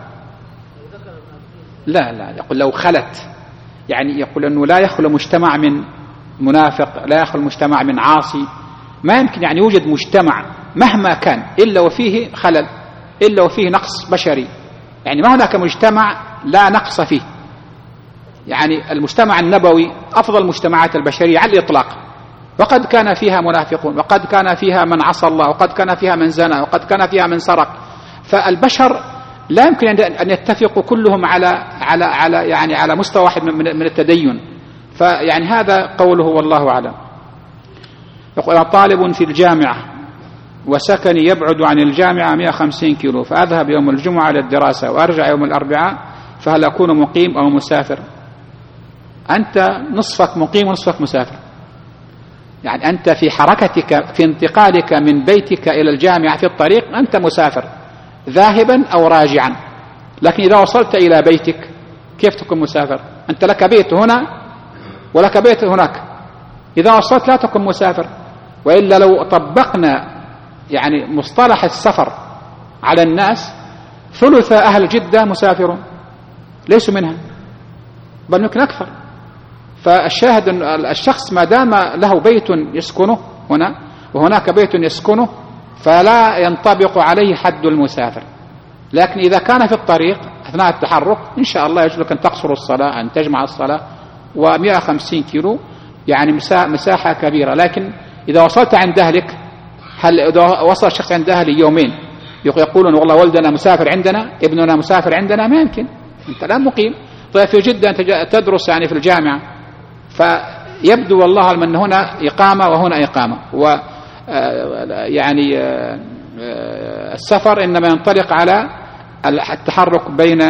لا يقول لو خلت، يعني يقول أنه لا يخلو مجتمع من منافق، لا يخلو مجتمع من عاصي. ما يمكن يعني يوجد مجتمع مهما كان إلا وفيه خلل، إلا وفيه نقص بشري. يعني ما هناك مجتمع لا نقص فيه. يعني المجتمع النبوي أفضل المجتمعات البشرية على الإطلاق، وقد كان فيها منافقون، وقد كان فيها من عصى الله، وقد كان فيها من زنى، وقد كان فيها من سرق. فالبشر لا يمكن أن يتفقوا كلهم على مستوى واحد من التدين. فيعني هذا قوله والله أعلم. يقول طالب في الجامعة وسكني يبعد عن الجامعة 150 كيلو، فأذهب يوم الجمعة للدراسة وأرجع يوم الأربعاء، فهل أكون مقيم أو مسافر؟ أنت نصفك مقيم ونصفك مسافر. يعني أنت في حركتك في انتقالك من بيتك إلى الجامعة في الطريق أنت مسافر ذاهبا أو راجعا. لكن إذا وصلت إلى بيتك كيف تكون مسافر؟ أنت لك بيت هنا ولك بيت هناك. إذا وصلت لا تكون مسافر. وإلا لو طبقنا يعني مصطلح السفر على الناس، ثلث أهل جدة مسافرون ليسوا منها، بل يمكن أكثر. فالشاهد أن الشخص ما دام له بيت يسكنه هنا وهناك بيت يسكنه فلا ينطبق عليه حد المسافر. لكن إذا كان في الطريق أثناء التحرك إن شاء الله يجب لك أن تقصر الصلاة، أن تجمع الصلاة. و150 كيلو يعني مساحة كبيرة. لكن إذا وصلت عند أهلك، هل إذا وصل الشخص عند أهله يومين يقولون والله ولدنا مسافر عندنا، ابننا مسافر عندنا؟ ما يمكن، أنت لا مقيم. طيب في جدة أنت تدرس يعني في الجامعة، فيبدو والله من هنا إقامة وهنا إقامة. يعني السفر إنما ينطلق على التحرك بين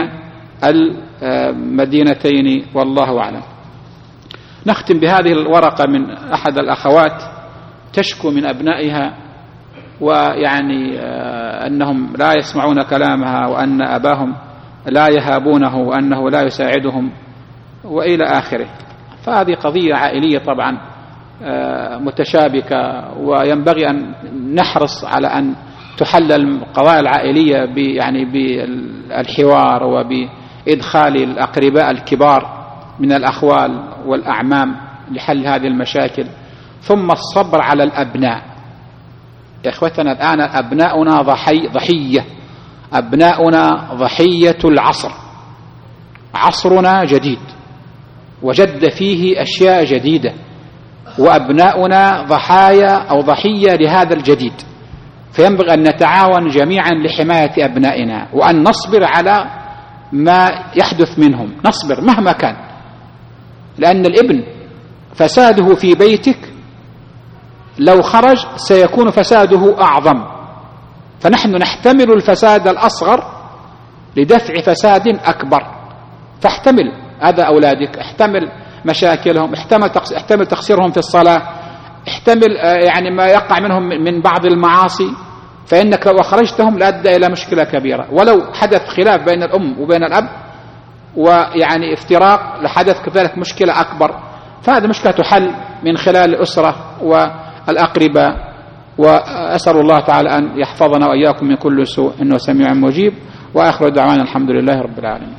المدينتين والله أعلم. نختم بهذه الورقة من أحد الأخوات تشكو من أبنائها، ويعني أنهم لا يسمعون كلامها، وأن أباهم لا يهابونه، وأنه لا يساعدهم، وإلى آخره. فهذه قضية عائلية طبعا متشابكة، وينبغي أن نحرص على أن تحل القضايا العائلية يعني بالحوار وبإدخال الأقرباء الكبار من الأخوال والأعمام لحل هذه المشاكل، ثم الصبر على الأبناء. يا إخوتنا الآن أبناؤنا ضحية، أبناؤنا ضحية العصر. عصرنا جديد وجد فيه أشياء جديدة، وأبناؤنا ضحايا أو ضحية لهذا الجديد، فينبغي أن نتعاون جميعا لحماية أبنائنا، وأن نصبر على ما يحدث منهم، نصبر مهما كان، لأن الابن فساده في بيتك لو خرج سيكون فساده أعظم، فنحن نحتمل الفساد الأصغر لدفع فساد أكبر. فاحتمل هذا أولادك، احتمل مشاكلهم، احتمل تقصيرهم في الصلاة، احتمل يعني ما يقع منهم من بعض المعاصي، فإنك لو أخرجتهم لأدى إلى مشكلة كبيرة. ولو حدث خلاف بين الأم وبين الأب ويعني افتراق لحدث كذلك مشكلة أكبر، فهذه مشكلة تحل من خلال الأسرة والأقرباء. وأسأل الله تعالى أن يحفظنا وإياكم من كل سوء، إنه سميع مجيب. وآخر دعوانا الحمد لله رب العالمين.